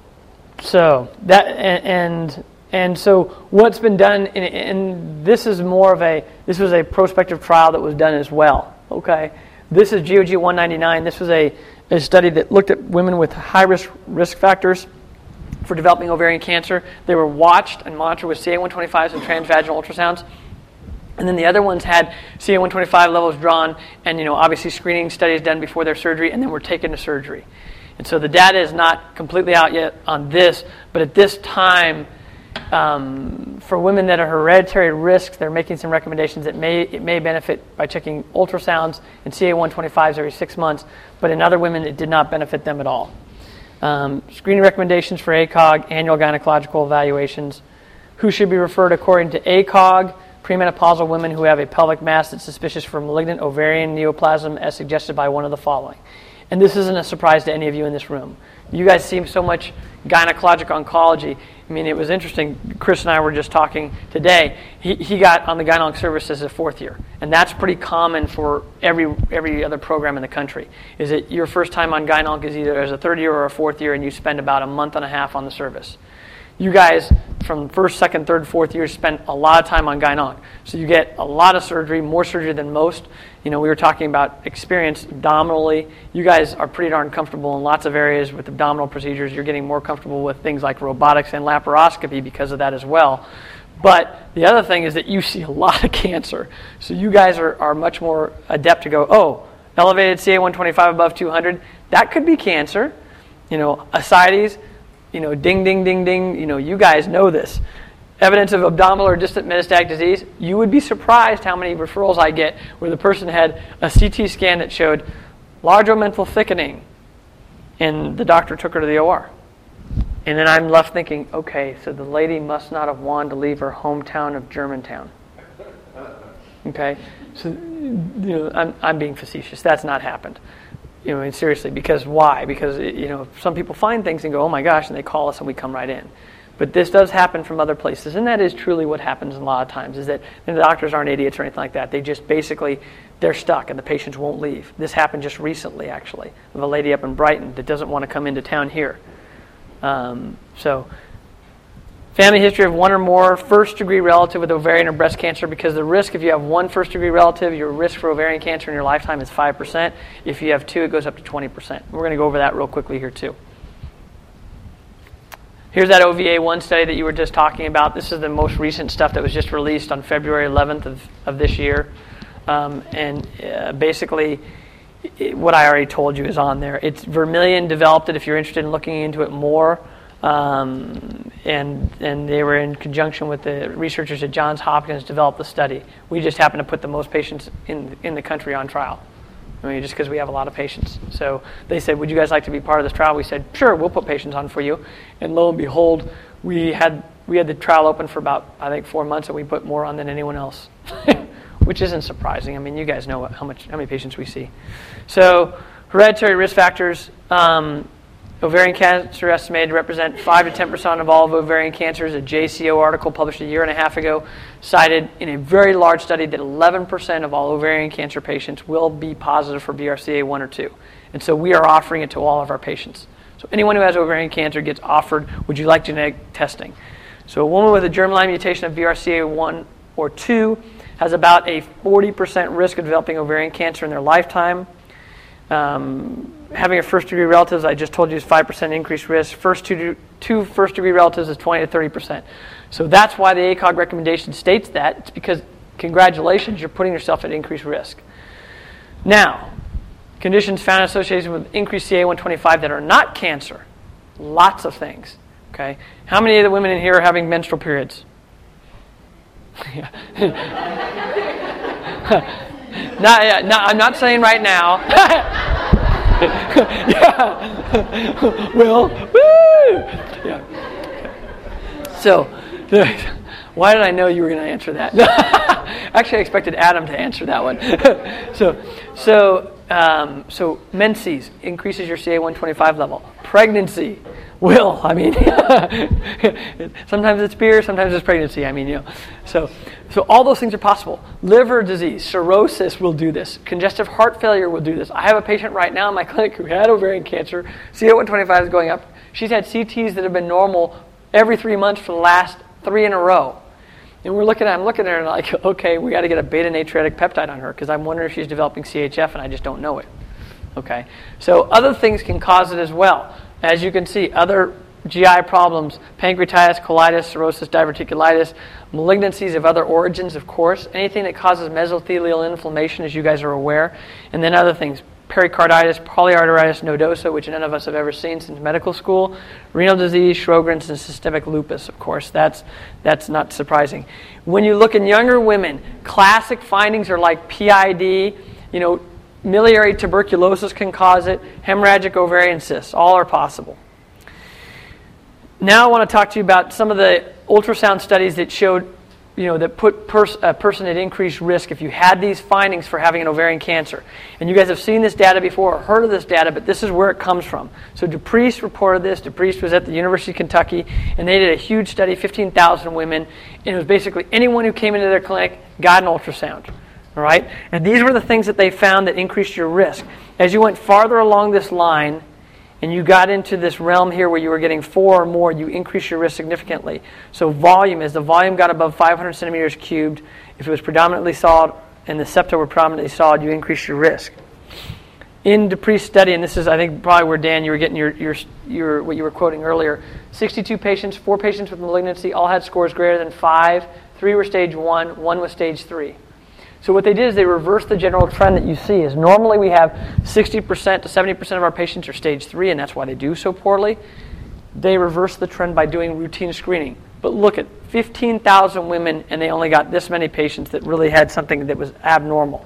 it. So that and and so what's been done, and, and this is more of a this was a prospective trial that was done as well. Okay, this is G O G one ninety-nine. This was a, a study that looked at women with high risk risk factors for developing ovarian cancer. They were watched and monitored with C A one twenty-fives and transvaginal ultrasounds. And then the other ones had C A one twenty-five levels drawn and, you know, obviously screening studies done before their surgery, and then were taken to surgery. And so the data is not completely out yet on this, but at this time, um, for women that are hereditary risks, they're making some recommendations that may it may benefit by checking ultrasounds and C A one twenty-fives every six months, but in other women it did not benefit them at all. Um, screening recommendations for A C O G, annual gynecological evaluations. Who should be referred according to A C O G? Premenopausal women who have a pelvic mass that's suspicious for malignant ovarian neoplasm as suggested by one of the following. And this isn't a surprise to any of you in this room. You guys seem so much gynecologic oncology. I mean, it was interesting. Chris and I were just talking today. He he got on the gynecologic service as a fourth year. And that's pretty common for every every other program in the country. Is that your first time on gynonc is either as a third year or a fourth year, and you spend about a month and a half on the service. You guys, from first, second, third, fourth year, spent a lot of time on gynonc. So you get a lot of surgery, more surgery than most. You know, we were talking about experience abdominally. You guys are pretty darn comfortable in lots of areas with abdominal procedures. You're getting more comfortable with things like robotics and laparoscopy because of that as well. But the other thing is that you see a lot of cancer. So you guys are, are much more adept to go, oh, elevated C A one twenty-five above two hundred, that could be cancer. You know, ascites, you know, ding, ding, ding, ding, you know, you guys know this. evidence of abdominal or distant metastatic disease, you would be surprised how many referrals I get where the person had a C T scan that showed large omental thickening, and the doctor took her to the O R. And then I'm left thinking, okay, so the lady must not have wanted to leave her hometown of Germantown. Okay, so you know, I'm I'm being facetious. That's not happened. You know, I mean, seriously, because why? Because you know, some people find things and go, oh my gosh, and they call us and we come right in. But this does happen from other places, and that is truly what happens a lot of times. Is that and the doctors aren't idiots or anything like that. They just basically they're stuck and the patients won't leave. This happened just recently, actually, of a lady up in Brighton that doesn't want to come into town here. Um, so, family history of one or more first-degree relative with ovarian or breast cancer, because the risk, if you have one first-degree relative, your risk for ovarian cancer in your lifetime is five percent. If you have two, it goes up to twenty percent. We're going to go over that real quickly here, too. Here's that O V A one study that you were just talking about. This is the most recent stuff that was just released on February eleventh of, of this year. Um, and uh, basically, it, what I already told you is on there. It's Vermillion developed it if you're interested in looking into it more. Um, and and they were in conjunction with the researchers at Johns Hopkins developed the study. We just happen to put the most patients in in the country on trial. I mean, just because we have a lot of patients. So they said, would you guys like to be part of this trial? We said, sure, we'll put patients on for you. And lo and behold, we had we had the trial open for about, I think, four months, and we put more on than anyone else, which isn't surprising. I mean, you guys know how much how many patients we see. So hereditary risk factors. Um, Ovarian cancer estimated to represent five to ten percent of all of ovarian cancers. A J C O article published a year and a half ago cited in a very large study that eleven percent of all ovarian cancer patients will be positive for B R C A one or two. And so we are offering it to all of our patients. So anyone who has ovarian cancer gets offered, would you like genetic testing? So a woman with a germline mutation of B R C A one or two has about a forty percent risk of developing ovarian cancer in their lifetime. Um, having a first-degree relatives, I just told you, is five percent increased risk. First two, two first-degree relatives is twenty to thirty percent. So that's why the A C O G recommendation states that. It's because, congratulations, you're putting yourself at increased risk. Now, conditions found associated with increased C A one twenty-five that are not cancer. Lots of things. Okay, how many of the women in here are having menstrual periods? Not, yeah, no, I'm not saying right now. Yeah. Well, woo! Yeah. So, why did I know you were going to answer that? Actually, I expected Adam to answer that one. so, so, um, so menses increases your C A one twenty-five level. Pregnancy will. I mean, sometimes it's beer, sometimes it's pregnancy. I mean, you know. So, so all those things are possible. Liver disease, cirrhosis will do this. Congestive heart failure will do this. I have a patient right now in my clinic who had ovarian cancer. C A one twenty-five is going up. She's had C Ts that have been normal every three months for the last three in a row. And we're looking at, I'm looking at her and like, okay, we got to get a beta natriuretic peptide on her because I'm wondering if she's developing C H F and I just don't know it. Okay, so other things can cause it as well. As you can see, other G I problems, pancreatitis, colitis, cirrhosis, diverticulitis, malignancies of other origins, of course, anything that causes mesothelial inflammation, as you guys are aware, and then other things, pericarditis, polyarteritis nodosa, which none of us have ever seen since medical school, renal disease, Sjogren's, and systemic lupus, of course. That's, that's not surprising. When you look in younger women, classic findings are like P I D, you know, miliary tuberculosis can cause it, hemorrhagic ovarian cysts, all are possible. Now I want to talk to you about some of the ultrasound studies that showed, you know, that put pers- a person at increased risk if you had these findings for having an ovarian cancer. And you guys have seen this data before or heard of this data, but this is where it comes from. So DePriest reported this. DePriest was at the University of Kentucky, and they did a huge study, fifteen thousand women, and it was basically anyone who came into their clinic got an ultrasound. All right? And these were the things that they found that increased your risk. As you went farther along this line, and you got into this realm here where you were getting four or more, you increase your risk significantly. So volume, as the volume got above five hundred centimeters cubed, if it was predominantly solid and the septa were predominantly solid, you increase your risk. In DePriest's study, and this is, I think, probably where, Dan, you were getting your, your, your what you were quoting earlier, sixty-two patients, four patients with malignancy, all had scores greater than five, three were stage one, one was stage three. So what they did is they reversed the general trend that you see. Is normally we have sixty percent to seventy percent of our patients are stage three, and that's why they do so poorly. they reversed the trend by doing routine screening. But look at fifteen thousand women, and they only got this many patients that really had something that was abnormal.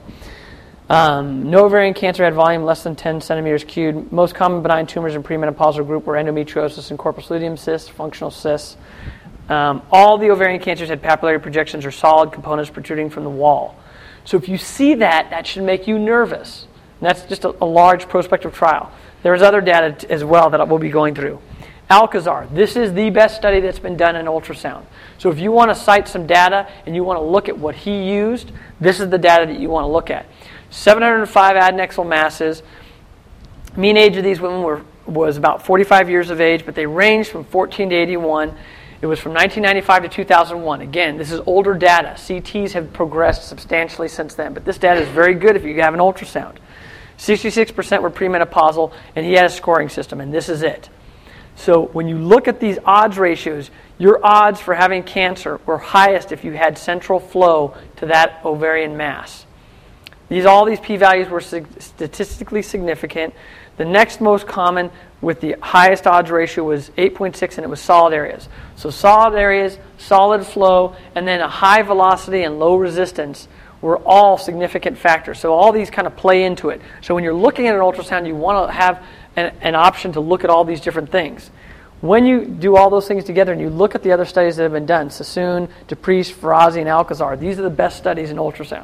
Um, no ovarian cancer had volume less than ten centimeters cubed. Most common benign tumors in premenopausal group were endometriosis and corpus luteum cysts, functional cysts. Um, all the ovarian cancers had papillary projections or solid components protruding from the wall. So if you see that, that should make you nervous. And that's just a, a large prospective trial. There's other data t- as well that we'll be going through. Alcazar, this is the best study that's been done in ultrasound. So if you want to cite some data and you want to look at what he used, this is the data that you want to look at. seven hundred five adnexal masses. Mean age of these women were, was about forty-five years of age, but they ranged from fourteen to eighty-one. It was from nineteen ninety-five to two thousand one. Again, this is older data. C Ts have progressed substantially since then, but this data is very good if you have an ultrasound. sixty-six percent were premenopausal, and he had a scoring system, and this is it. So when you look at these odds ratios, your odds for having cancer were highest if you had central flow to that ovarian mass. These, all these p-values were sig- statistically significant. The next most common with the highest odds ratio was eight point six, and it was solid areas. So solid areas, solid flow, and then a high velocity and low resistance were all significant factors. So all these kind of play into it. So when you're looking at an ultrasound, you want to have an, an option to look at all these different things. When you do all those things together and you look at the other studies that have been done, Sassoon, DePriest, Farazi, and Alcazar, these are the best studies in ultrasound.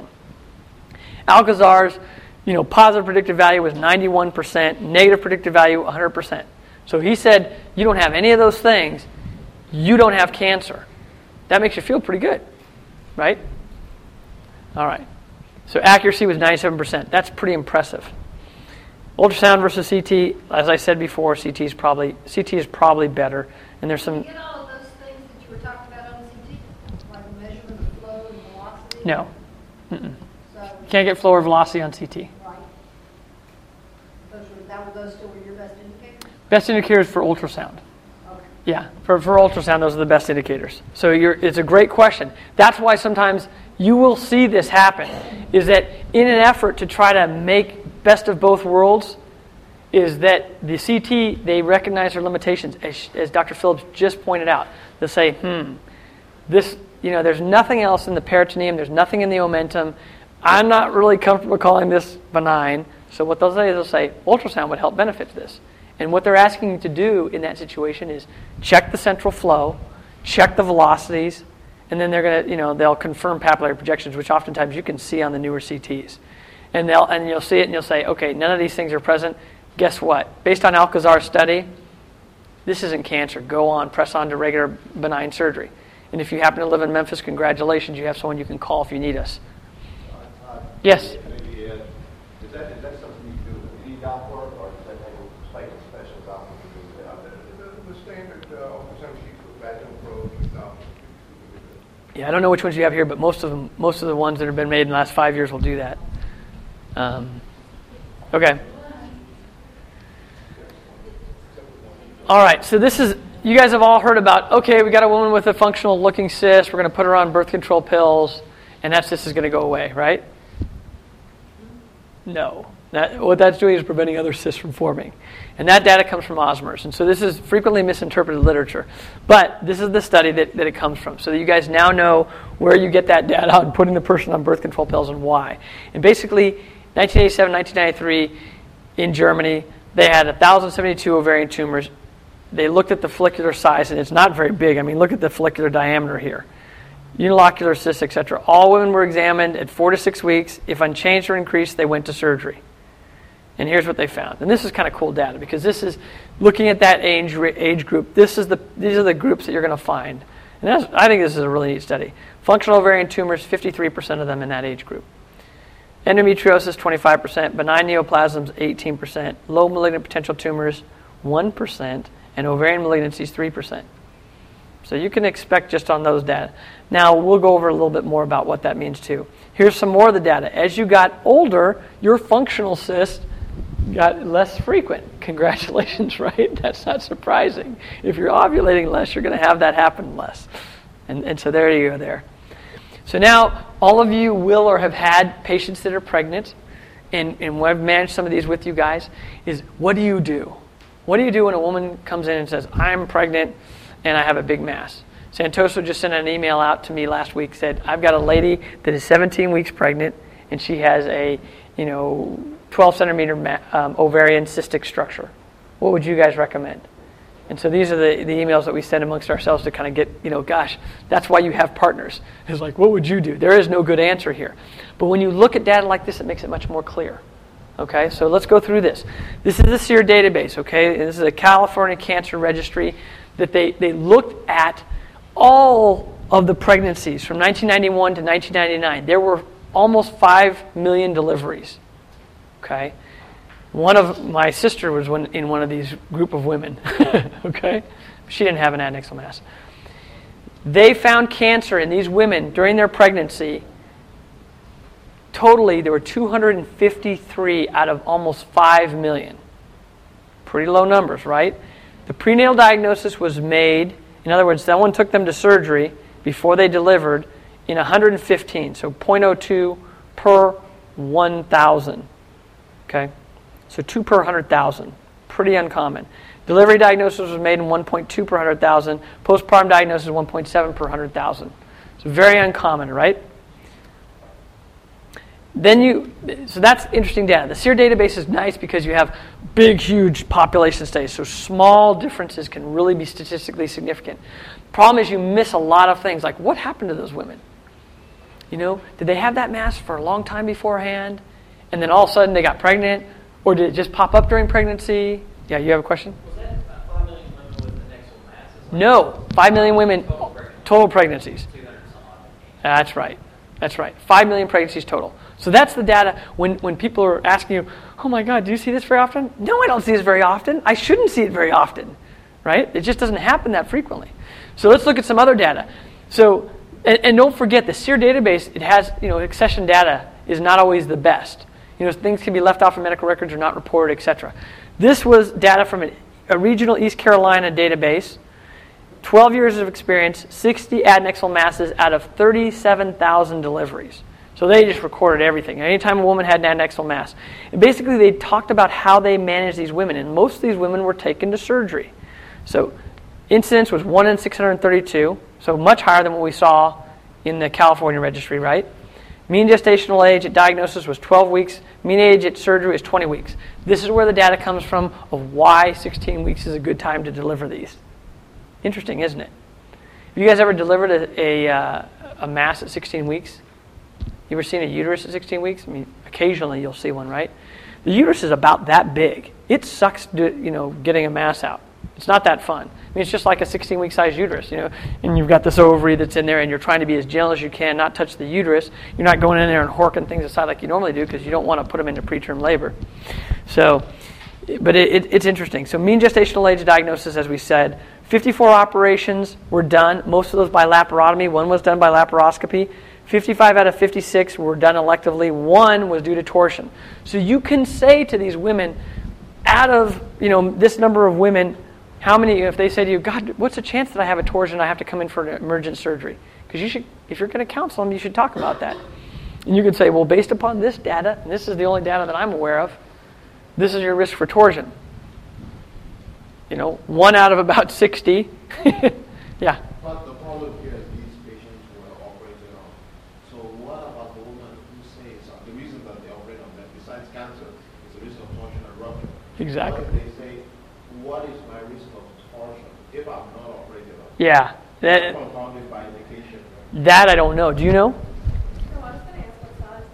Alcazar's, you know, positive predictive value was ninety-one percent, negative predictive value one hundred percent. So he said, you don't have any of those things, you don't have cancer. That makes you feel pretty good, right? All right. So accuracy was ninety-seven percent. That's pretty impressive. Ultrasound versus C T, as I said before, C T is probably C T is probably better. And there's some. Did you get all of those things that you were talking about on the C T, like measurement of flow and velocity? No. Mm-mm. So, You can't get flow or velocity on C T. right. Those were, that were those still were your best indicators? Best indicators for ultrasound. Okay. Yeah, for, for ultrasound, those are the best indicators. So you're, it's a great question. That's why sometimes you will see this happen, is that in an effort to try to make best of both worlds, is that the C T, they recognize their limitations, as, as Doctor Phillips just pointed out. They'll say, hmm, this, you know, there's nothing else in the peritoneum, there's nothing in the omentum. I'm not really comfortable calling this benign. So what they'll say is they'll say, ultrasound would help benefit this. And what they're asking you to do in that situation is check the central flow, check the velocities, and then they're going to, you know, they'll confirm papillary projections, which oftentimes you can see on the newer C Ts. And they'll and you'll see it and you'll say, okay, none of these things are present. Guess what? Based on Alcazar's study, this isn't cancer. Go on, press on to regular benign surgery. And if you happen to live in Memphis, congratulations, you have someone you can call if you need us. Uh, uh, Yes? Maybe, uh, is that, is that something you do with any Doppler, or does that take a special, special Doppler to do that? The, the, the standard uh, ultrasound sheets with vaginal probes and stuff. Yeah, I don't know which ones you have here, but most of them, most of the ones that have been made in the last five years will do that. Um, okay. All right, so this is, you guys have all heard about, okay, we got a woman with a functional looking cyst, we're going to put her on birth control pills, and that cyst is going to go away, right? No. That, what that's doing is preventing other cysts from forming. And that data comes from Osmers. And so this is frequently misinterpreted literature. But this is the study that, that it comes from, so that you guys now know where you get that data on putting the person on birth control pills and why. And basically, nineteen eighty-seven, nineteen ninety-three, in Germany, they had one thousand seventy-two ovarian tumors. They looked at the follicular size, and it's not very big. I mean, look at the follicular diameter here. Unilocular cysts, et cetera. All women were examined at four to six weeks. If unchanged or increased, they went to surgery. And here's what they found. And this is kind of cool data, because this is looking at that age age group. This is the these are the groups that you're going to find. And that's, I think this is a really neat study. Functional ovarian tumors, fifty-three percent of them in that age group. Endometriosis, twenty-five percent. Benign neoplasms, eighteen percent. Low malignant potential tumors, one percent. And ovarian malignancies, three percent. So you can expect just on those data. Now, we'll go over a little bit more about what that means too. Here's some more of the data. As you got older, your functional cyst got less frequent. Congratulations, right? That's not surprising. If you're ovulating less, you're going to have that happen less. And, and so there you go there. So now, all of you will or have had patients that are pregnant, and, and I've managed some of these with you guys, is what do you do? What do you do when a woman comes in and says, I'm pregnant and I have a big mass? Santoso just sent an email out to me last week, said, I've got a lady that is seventeen weeks pregnant and she has a, you know, twelve centimeter ma- um, ovarian cystic structure. What would you guys recommend? And so these are the, the emails that we send amongst ourselves to kind of get, you know, gosh, that's why you have partners. It's like, what would you do? There is no good answer here. But when you look at data like this, it makes it much more clear. Okay, so let's go through this. This is the SEER database, okay? And this is a California Cancer Registry that they, they looked at all of the pregnancies from nineteen ninety-one to nineteen ninety-nine. There were almost five million deliveries, okay? One of my sister was one, in one of these group of women, okay? She didn't have an adnexal mass. They found cancer in these women during their pregnancy. Totally, there were two hundred fifty-three out of almost five million. Pretty low numbers, right? The prenatal diagnosis was made, in other words, someone took them to surgery before they delivered in one hundred fifteen, so zero point zero two per one thousand. Okay? So two per one hundred thousand. Pretty uncommon. Delivery diagnosis was made in one point two per one hundred thousand. Postpartum diagnosis one point seven per one hundred thousand. So very uncommon, right? Then you, so that's interesting data. The SEER database is nice because you have big, huge population studies. So small differences can really be statistically significant. Problem is you miss a lot of things. Like, what happened to those women? You know, did they have that mass for a long time beforehand? And then all of a sudden they got pregnant? Or did it just pop up during pregnancy? Yeah, you have a question? Was that uh, five million women with adnexal masses? No, five million women, Total pregnancies. total pregnancies. two hundred some odd. That's right. That's right. Five million pregnancies total. So that's the data. When when people are asking you, oh my God, do you see this very often? No, I don't see this very often. I shouldn't see it very often, right? It just doesn't happen that frequently. So let's look at some other data. So, and, and don't forget, the SEER database, it has, you know, accession data is not always the best. You know, things can be left off of medical records or not reported, et cetera. This was data from an, a regional East Carolina database. twelve years of experience, sixty adnexal masses out of thirty-seven thousand deliveries. So they just recorded everything. Anytime a woman had an adnexal mass. And basically they talked about how they managed these women. And most of these women were taken to surgery. So incidence was one in six hundred thirty-two. So much higher than what we saw in the California registry, right? Mean gestational age at diagnosis was twelve weeks. Mean age at surgery is twenty weeks. This is where the data comes from of why sixteen weeks is a good time to deliver these. Interesting, isn't it? Have you guys ever delivered a, a, uh, a mass at sixteen weeks? You ever seen a uterus at sixteen weeks? I mean, occasionally you'll see one, right? The uterus is about that big. It sucks, to, you know, getting a mass out. It's not that fun. I mean, it's just like a sixteen-week size uterus, you know, and you've got this ovary that's in there, and you're trying to be as gentle as you can, not touch the uterus. You're not going in there and horking things aside like you normally do because you don't want to put them into preterm labor. So, but it, it, it's interesting. So mean gestational age diagnosis, as we said, fifty-four operations were done, most of those by laparotomy. One was done by laparoscopy. fifty-five out of fifty-six were done electively. One was due to torsion. So you can say to these women, out of, you know, this number of women, how many, if they say to you, God, what's the chance that I have a torsion, I have to come in for an emergent surgery? Because you should, if you're going to counsel them, you should talk about that. And you can say, well, based upon this data, and this is the only data that I'm aware of, this is your risk for torsion. You know, one out of about sixty. Yeah. But the problem here is these patients were operated on. So what about the woman who says uh, the reason that they operate on them, besides cancer, is the risk of torsion and rupture? Exactly. What if they say, what is my risk of torsion if I'm not operated on? Yeah. That, Compounded by indication. that I don't know. Do you know? No, I was going to ask what size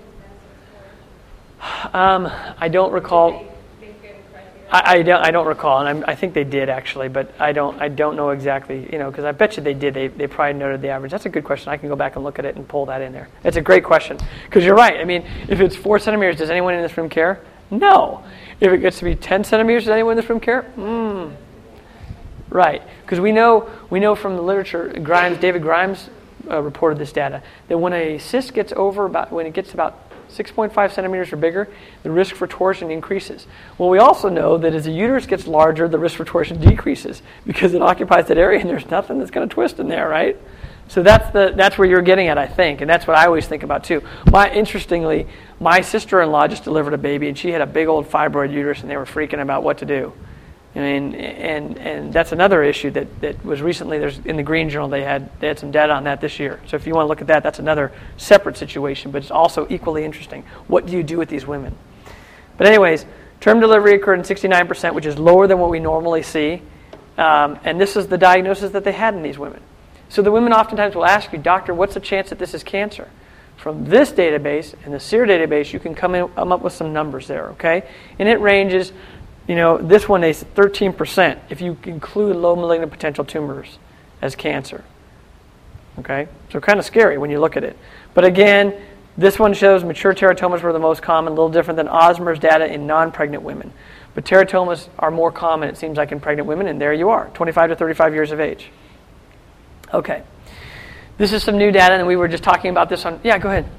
these masses Um, I don't recall. were. They, they fit criteria. I, I don't. I don't recall, and I'm, I think they did actually, but I don't. I don't know exactly. You know, because I bet you they did. They they probably noted the average. That's a good question. I can go back and look at it and pull that in there. That's a great question because you're right. I mean, if it's four centimeters, does anyone in this room care? No. If it gets to be ten centimeters, does anyone in this room care? Hmm. Right, because we know we know from the literature. Grimes, David Grimes, uh, reported this data that when a cyst gets over about when it gets to about six point five centimeters or bigger, the risk for torsion increases. Well, we also know that as the uterus gets larger, the risk for torsion decreases because it occupies that area and there's nothing that's going to twist in there, right? So that's the that's where you're getting at, I think, and that's what I always think about too. My interestingly, my sister-in-law just delivered a baby and she had a big old fibroid uterus and they were freaking about what to do. I mean, and and that's another issue that, that was recently, there's in the Green Journal, they had they had some data on that this year. So if you want to look at that, that's another separate situation, but it's also equally interesting. What do you do with these women? But anyways, term delivery occurred in sixty-nine percent, which is lower than what we normally see. Um, and this is the diagnosis that they had in these women. So the women oftentimes will ask you, doctor, what's the chance that this is cancer? From this database and the SEER database, you can come, in, come up with some numbers there, okay? And it ranges. You know, this one is thirteen percent if you include low malignant potential tumors as cancer. Okay? So kind of scary when you look at it. But again, this one shows mature teratomas were the most common, a little different than Osmer's data in non-pregnant women. But teratomas are more common, it seems like, in pregnant women, and there you are, twenty-five to thirty-five years of age. Okay. This is some new data, and we were just talking about this on... Yeah, go ahead.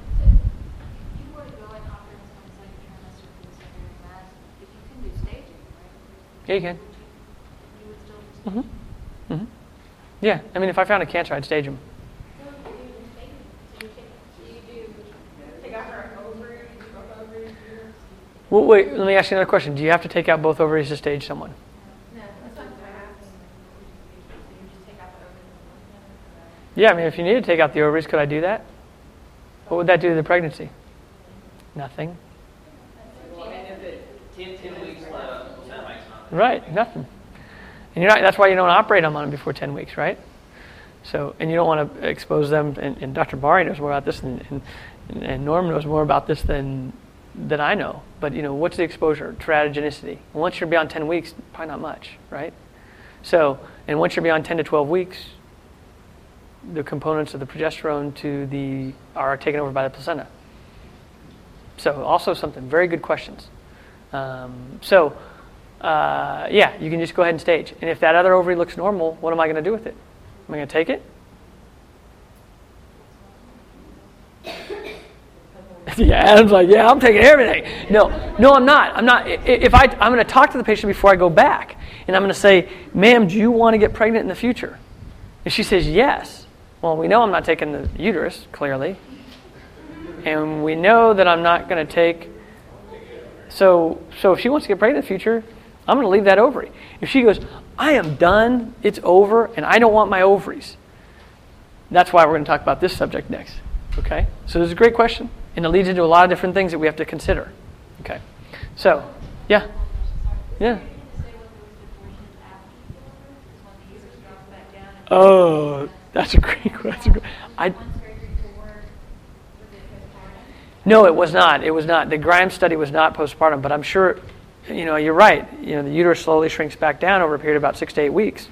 Yeah, you can. Mm-hmm. Mm-hmm. Yeah, I mean, if I found a cancer, I'd stage them. Well, wait, let me ask you another question. Do you have to take out both ovaries to stage someone? No, that's not what happens. You just take out the ovaries. Yeah, I mean, if you need to take out the ovaries, could I do that? What would that do to the pregnancy? Nothing. ten, ten weeks left, that makes nothing. Right, nothing. And you're not. That's why you don't operate them on them before ten weeks, right? So, and you don't want to expose them. And, and Doctor Bari knows more about this, and, and, and Norm knows more about this than than I know. But you know, what's the exposure? Teratogenicity. And once you're beyond ten weeks, probably not much, right? So, and once you're beyond ten to twelve weeks, the components of the progesterone to the are taken over by the placenta. So, also something. Very good questions. Um, so. Uh, yeah, you can just go ahead and stage. And if that other ovary looks normal, what am I going to do with it? Am I going to take it? Yeah, Adam's like, yeah, I'm taking everything. No, no, I'm not. I'm not. If I, I'm going to talk to the patient before I go back, and I'm going to say, ma'am, do you want to get pregnant in the future? If she says yes, well, we know I'm not taking the uterus, clearly. And we know that I'm not going to take... So, so if she wants to get pregnant in the future, I'm going to leave that ovary. If she goes, I am done, it's over, and I don't want my ovaries. That's why we're going to talk about this subject next. Okay? So this is a great question, and it leads into a lot of different things that we have to consider. Okay? So, yeah? Yeah? Oh, that's a great question. I... No, it was not. It was not. The Grimes study was not postpartum, but I'm sure, you know, you're right. You know, the uterus slowly shrinks back down over a period of about six to eight weeks.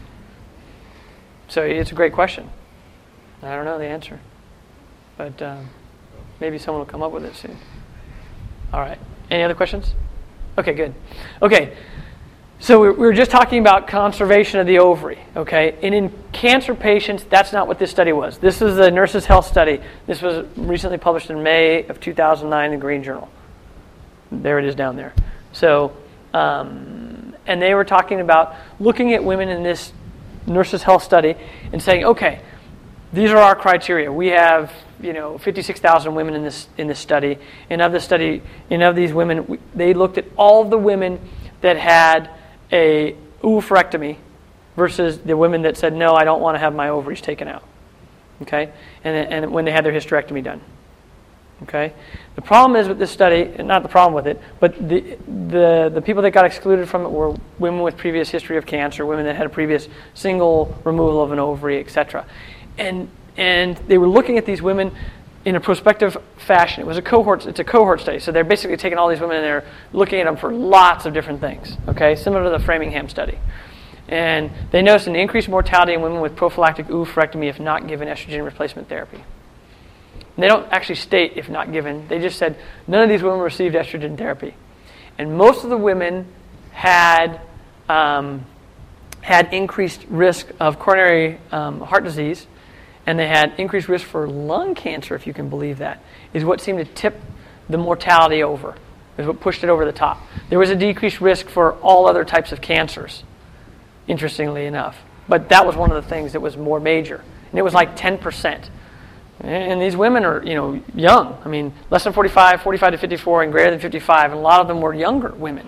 So it's a great question. I don't know the answer, but um, maybe someone will come up with it soon. All right. Any other questions? Okay, good. Okay. So we were just talking about conservation of the ovary, okay? And in cancer patients, that's not what this study was. This is a Nurses' Health study. This was recently published in May of two thousand nine in the Green Journal. There it is down there. So, um, and they were talking about looking at women in this Nurses' Health study and saying, okay, these are our criteria. We have, you know, fifty-six thousand women in this in this study. And of the study, and of these women, we, they looked at all the women that had a oophorectomy versus the women that said, no, I don't want to have my ovaries taken out. Okay? And, and when they had their hysterectomy done. Okay? The problem is with this study, not the problem with it, but the, the, the people that got excluded from it were women with previous history of cancer, women that had a previous single removal of an ovary, et cetera. And, and they were looking at these women in a prospective fashion. It was a cohort, it's a cohort study. So they're basically taking all these women and they're looking at them for lots of different things, okay? Similar to the Framingham study. And they noticed an increased mortality in women with prophylactic oophorectomy if not given estrogen replacement therapy. And they don't actually state if not given. They just said none of these women received estrogen therapy. And most of the women had, um, had increased risk of coronary um, heart disease, and they had increased risk for lung cancer, if you can believe that, is what seemed to tip the mortality over, is what pushed it over the top. There was a decreased risk for all other types of cancers, interestingly enough. But that was one of the things that was more major. And it was like ten percent. And these women are, you know, young. I mean, less than forty-five, forty-five to fifty-four, and greater than fifty-five, and a lot of them were younger women.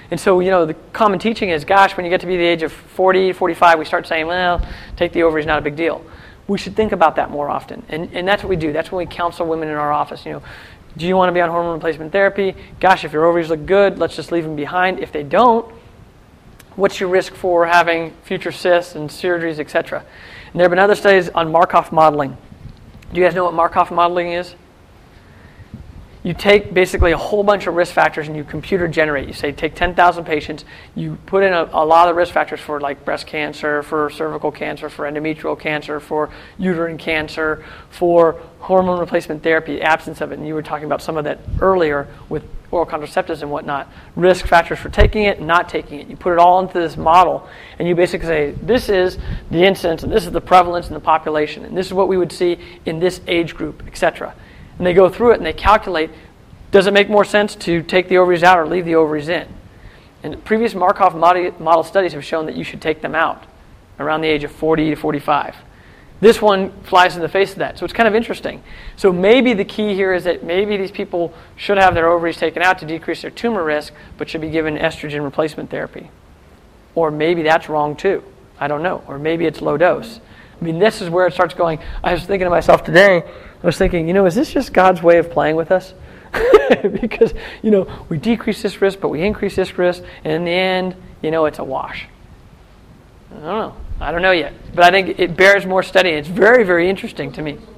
And so, you know, the common teaching is, gosh, when you get to be the age of forty, forty-five, we start saying, well, take the ovaries, not a big deal. We should think about that more often. And, and that's what we do. That's when we counsel women in our office. You know, do you want to be on hormone replacement therapy? Gosh, if your ovaries look good, let's just leave them behind. If they don't, what's your risk for having future cysts and surgeries, et cetera? And there have been other studies on Markov modeling. Do you guys know what Markov modeling is? You take basically a whole bunch of risk factors and you computer generate. You say take ten thousand patients, you put in a, a lot of the risk factors for like breast cancer, for cervical cancer, for endometrial cancer, for uterine cancer, for hormone replacement therapy, absence of it. And you were talking about some of that earlier with oral contraceptives and whatnot. Risk factors for taking it and not taking it. You put it all into this model and you basically say, this is the incidence and this is the prevalence in the population and this is what we would see in this age group, et cetera. And they go through it and they calculate, does it make more sense to take the ovaries out or leave the ovaries in? And previous Markov model studies have shown that you should take them out around the age of forty to forty-five. This one flies in the face of that. So it's kind of interesting. So maybe the key here is that maybe these people should have their ovaries taken out to decrease their tumor risk, but should be given estrogen replacement therapy. Or maybe that's wrong too. I don't know. Or maybe it's low dose. I mean, this is where it starts going. I was thinking to myself today, I was thinking, you know, is this just God's way of playing with us? Because, you know, we decrease this risk, but we increase this risk, and in the end, you know, it's a wash. I don't know. I don't know yet. But I think it bears more study. It's very, very interesting to me.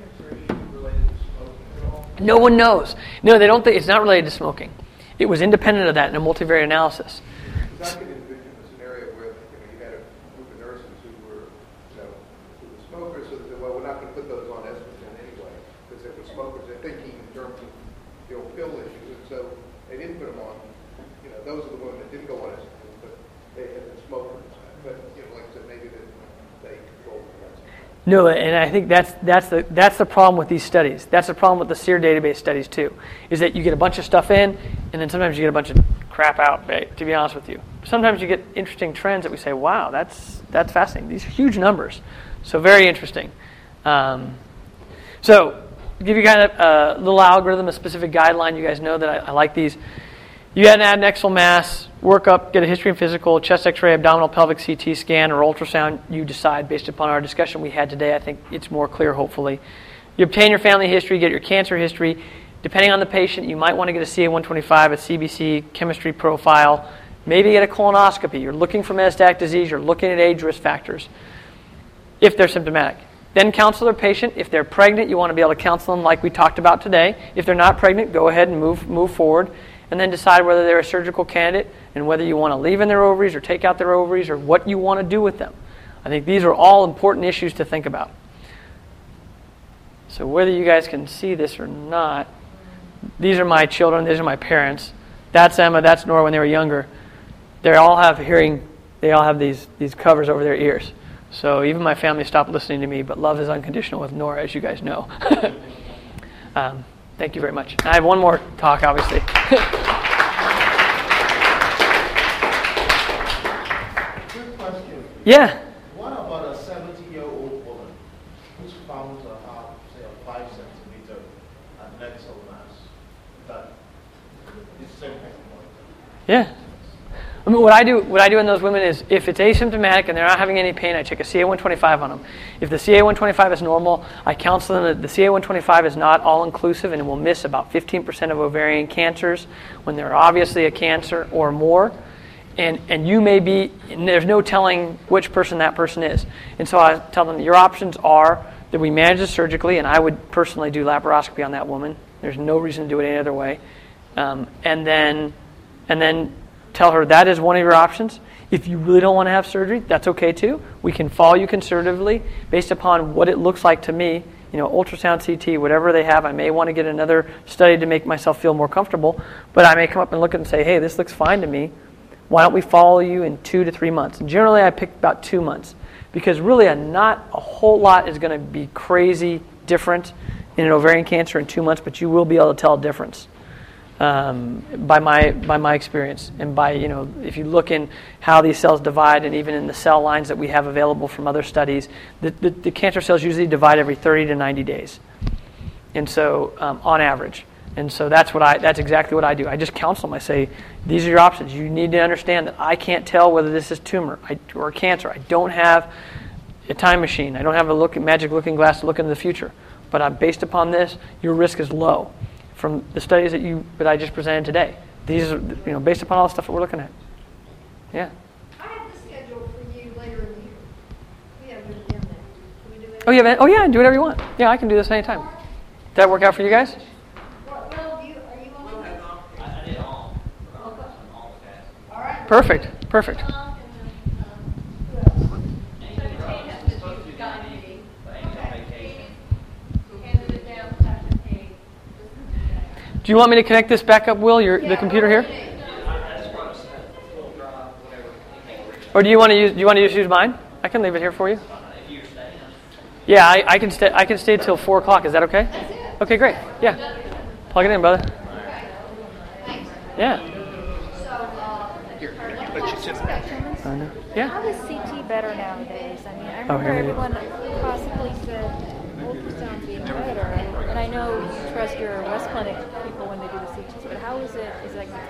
No one knows. No, they don't think it's not related to smoking. It was independent of that in a multivariate analysis. I can envision a scenario where, you know, you had a group of nurses who were, you know, who were smokers, so they said, well, we're not going to put those on estrogen anyway, because they were smokers. They're thinking in terms of the old pill issue, and so they didn't put them on. You know, those are the women that didn't go on estrogen, but they had been smokers. But, you know, like I said, maybe they, they controlled the rest. No, and I think that's that's the that's the problem with these studies. That's the problem with the SEER database studies too, is that you get a bunch of stuff in, and then sometimes you get a bunch of crap out. Right, to be honest with you, sometimes you get interesting trends that we say, "Wow, that's that's fascinating." These are huge numbers, so very interesting. Um, so, to give you kind of a little algorithm, a specific guideline. You guys know that I, I like these. You had an adnexal mass, work up, get a history and physical, chest X-ray, abdominal, pelvic C T scan, or ultrasound. You decide based upon our discussion we had today. I think it's more clear, hopefully. You obtain your family history, get your cancer history. Depending on the patient, you might want to get a C A one twenty-five, a C B C, chemistry profile, maybe get a colonoscopy. You're looking for metastatic disease. You're looking at age risk factors if they're symptomatic. Then counsel their patient. If they're pregnant, you want to be able to counsel them like we talked about today. If they're not pregnant, go ahead and move move forward. And then decide whether they're a surgical candidate and whether you want to leave in their ovaries or take out their ovaries or what you want to do with them. I think these are all important issues to think about. So whether you guys can see this or not, these are my children, these are my parents. That's Emma, that's Nora when they were younger. They all have hearing, they all have these, these covers over their ears. So even my family stopped listening to me, but love is unconditional with Nora, as you guys know. um, Thank you very much. I have one more talk, obviously. Quick question. Yeah. What about a seventy-year-old woman who's found to have, say, a five centimeter adnexal mass? That is simple. Yeah. I mean, what I do, what I do in those women is, if it's asymptomatic and they're not having any pain, I check a C A one twenty-five on them. If the C A one twenty-five is normal, I counsel them that the C A one twenty-five is not all-inclusive and will miss about fifteen percent of ovarian cancers when they're obviously a cancer or more. And and you may be, and there's no telling which person that person is. And so I tell them your options are that we manage this surgically, and I would personally do laparoscopy on that woman. There's no reason to do it any other way. Um, and then, and then. Tell her that is one of your options. If you really don't want to have surgery, that's okay too. We can follow you conservatively based upon what it looks like to me. You know, ultrasound, C T, whatever they have. I may want to get another study to make myself feel more comfortable, but I may come up and look at it and say, hey, this looks fine to me. Why don't we follow you in two to three months? And generally I pick about two months because really a, not a whole lot is going to be crazy different in an ovarian cancer in two months, but you will be able to tell a difference. Um, by my by my experience, and by, you know, if you look in how these cells divide, and even in the cell lines that we have available from other studies, the, the, the cancer cells usually divide every thirty to ninety days, and so um, on average. And so that's what I that's exactly what I do. I just counsel them. I say, these are your options. You need to understand that I can't tell whether this is tumor I, or cancer. I don't have a time machine. I don't have a look magic looking glass to look into the future. But I'm based upon this, your risk is low. From the studies that you that I just presented today. These are, you know, based upon all the stuff that we're looking at. Yeah. I have the schedule for you later in the year. We haven't really done that. Can we do it? Oh yeah. Oh yeah. Do whatever you want. Yeah, I can do this anytime. Does that work out for you guys? What, Will, you, are you on this? I, I did all, Okay. all the tasks. All right. Perfect. Perfect. Um, and then, um, who else? Amy was supposed to do that, but Amy's on vacation. Handed it down to Doctor Kate. Do you want me to connect this back up, Will? Your the computer here? I just brought a full drive, whatever, anything where Or do you want to use? Do you want to just use mine? I can leave it here for you. if you're staying. Yeah, I, I can stay. I can stay till four o'clock. Is that okay? Okay, great. Yeah. Plug it in, brother. Yeah. I know. Yeah. How is C T better nowadays? I mean, I Oh, remember here we go. everyone possibly said ultrasound being better, and I know you trust your West Clinic people when they do the C Ts, but how is it, is it like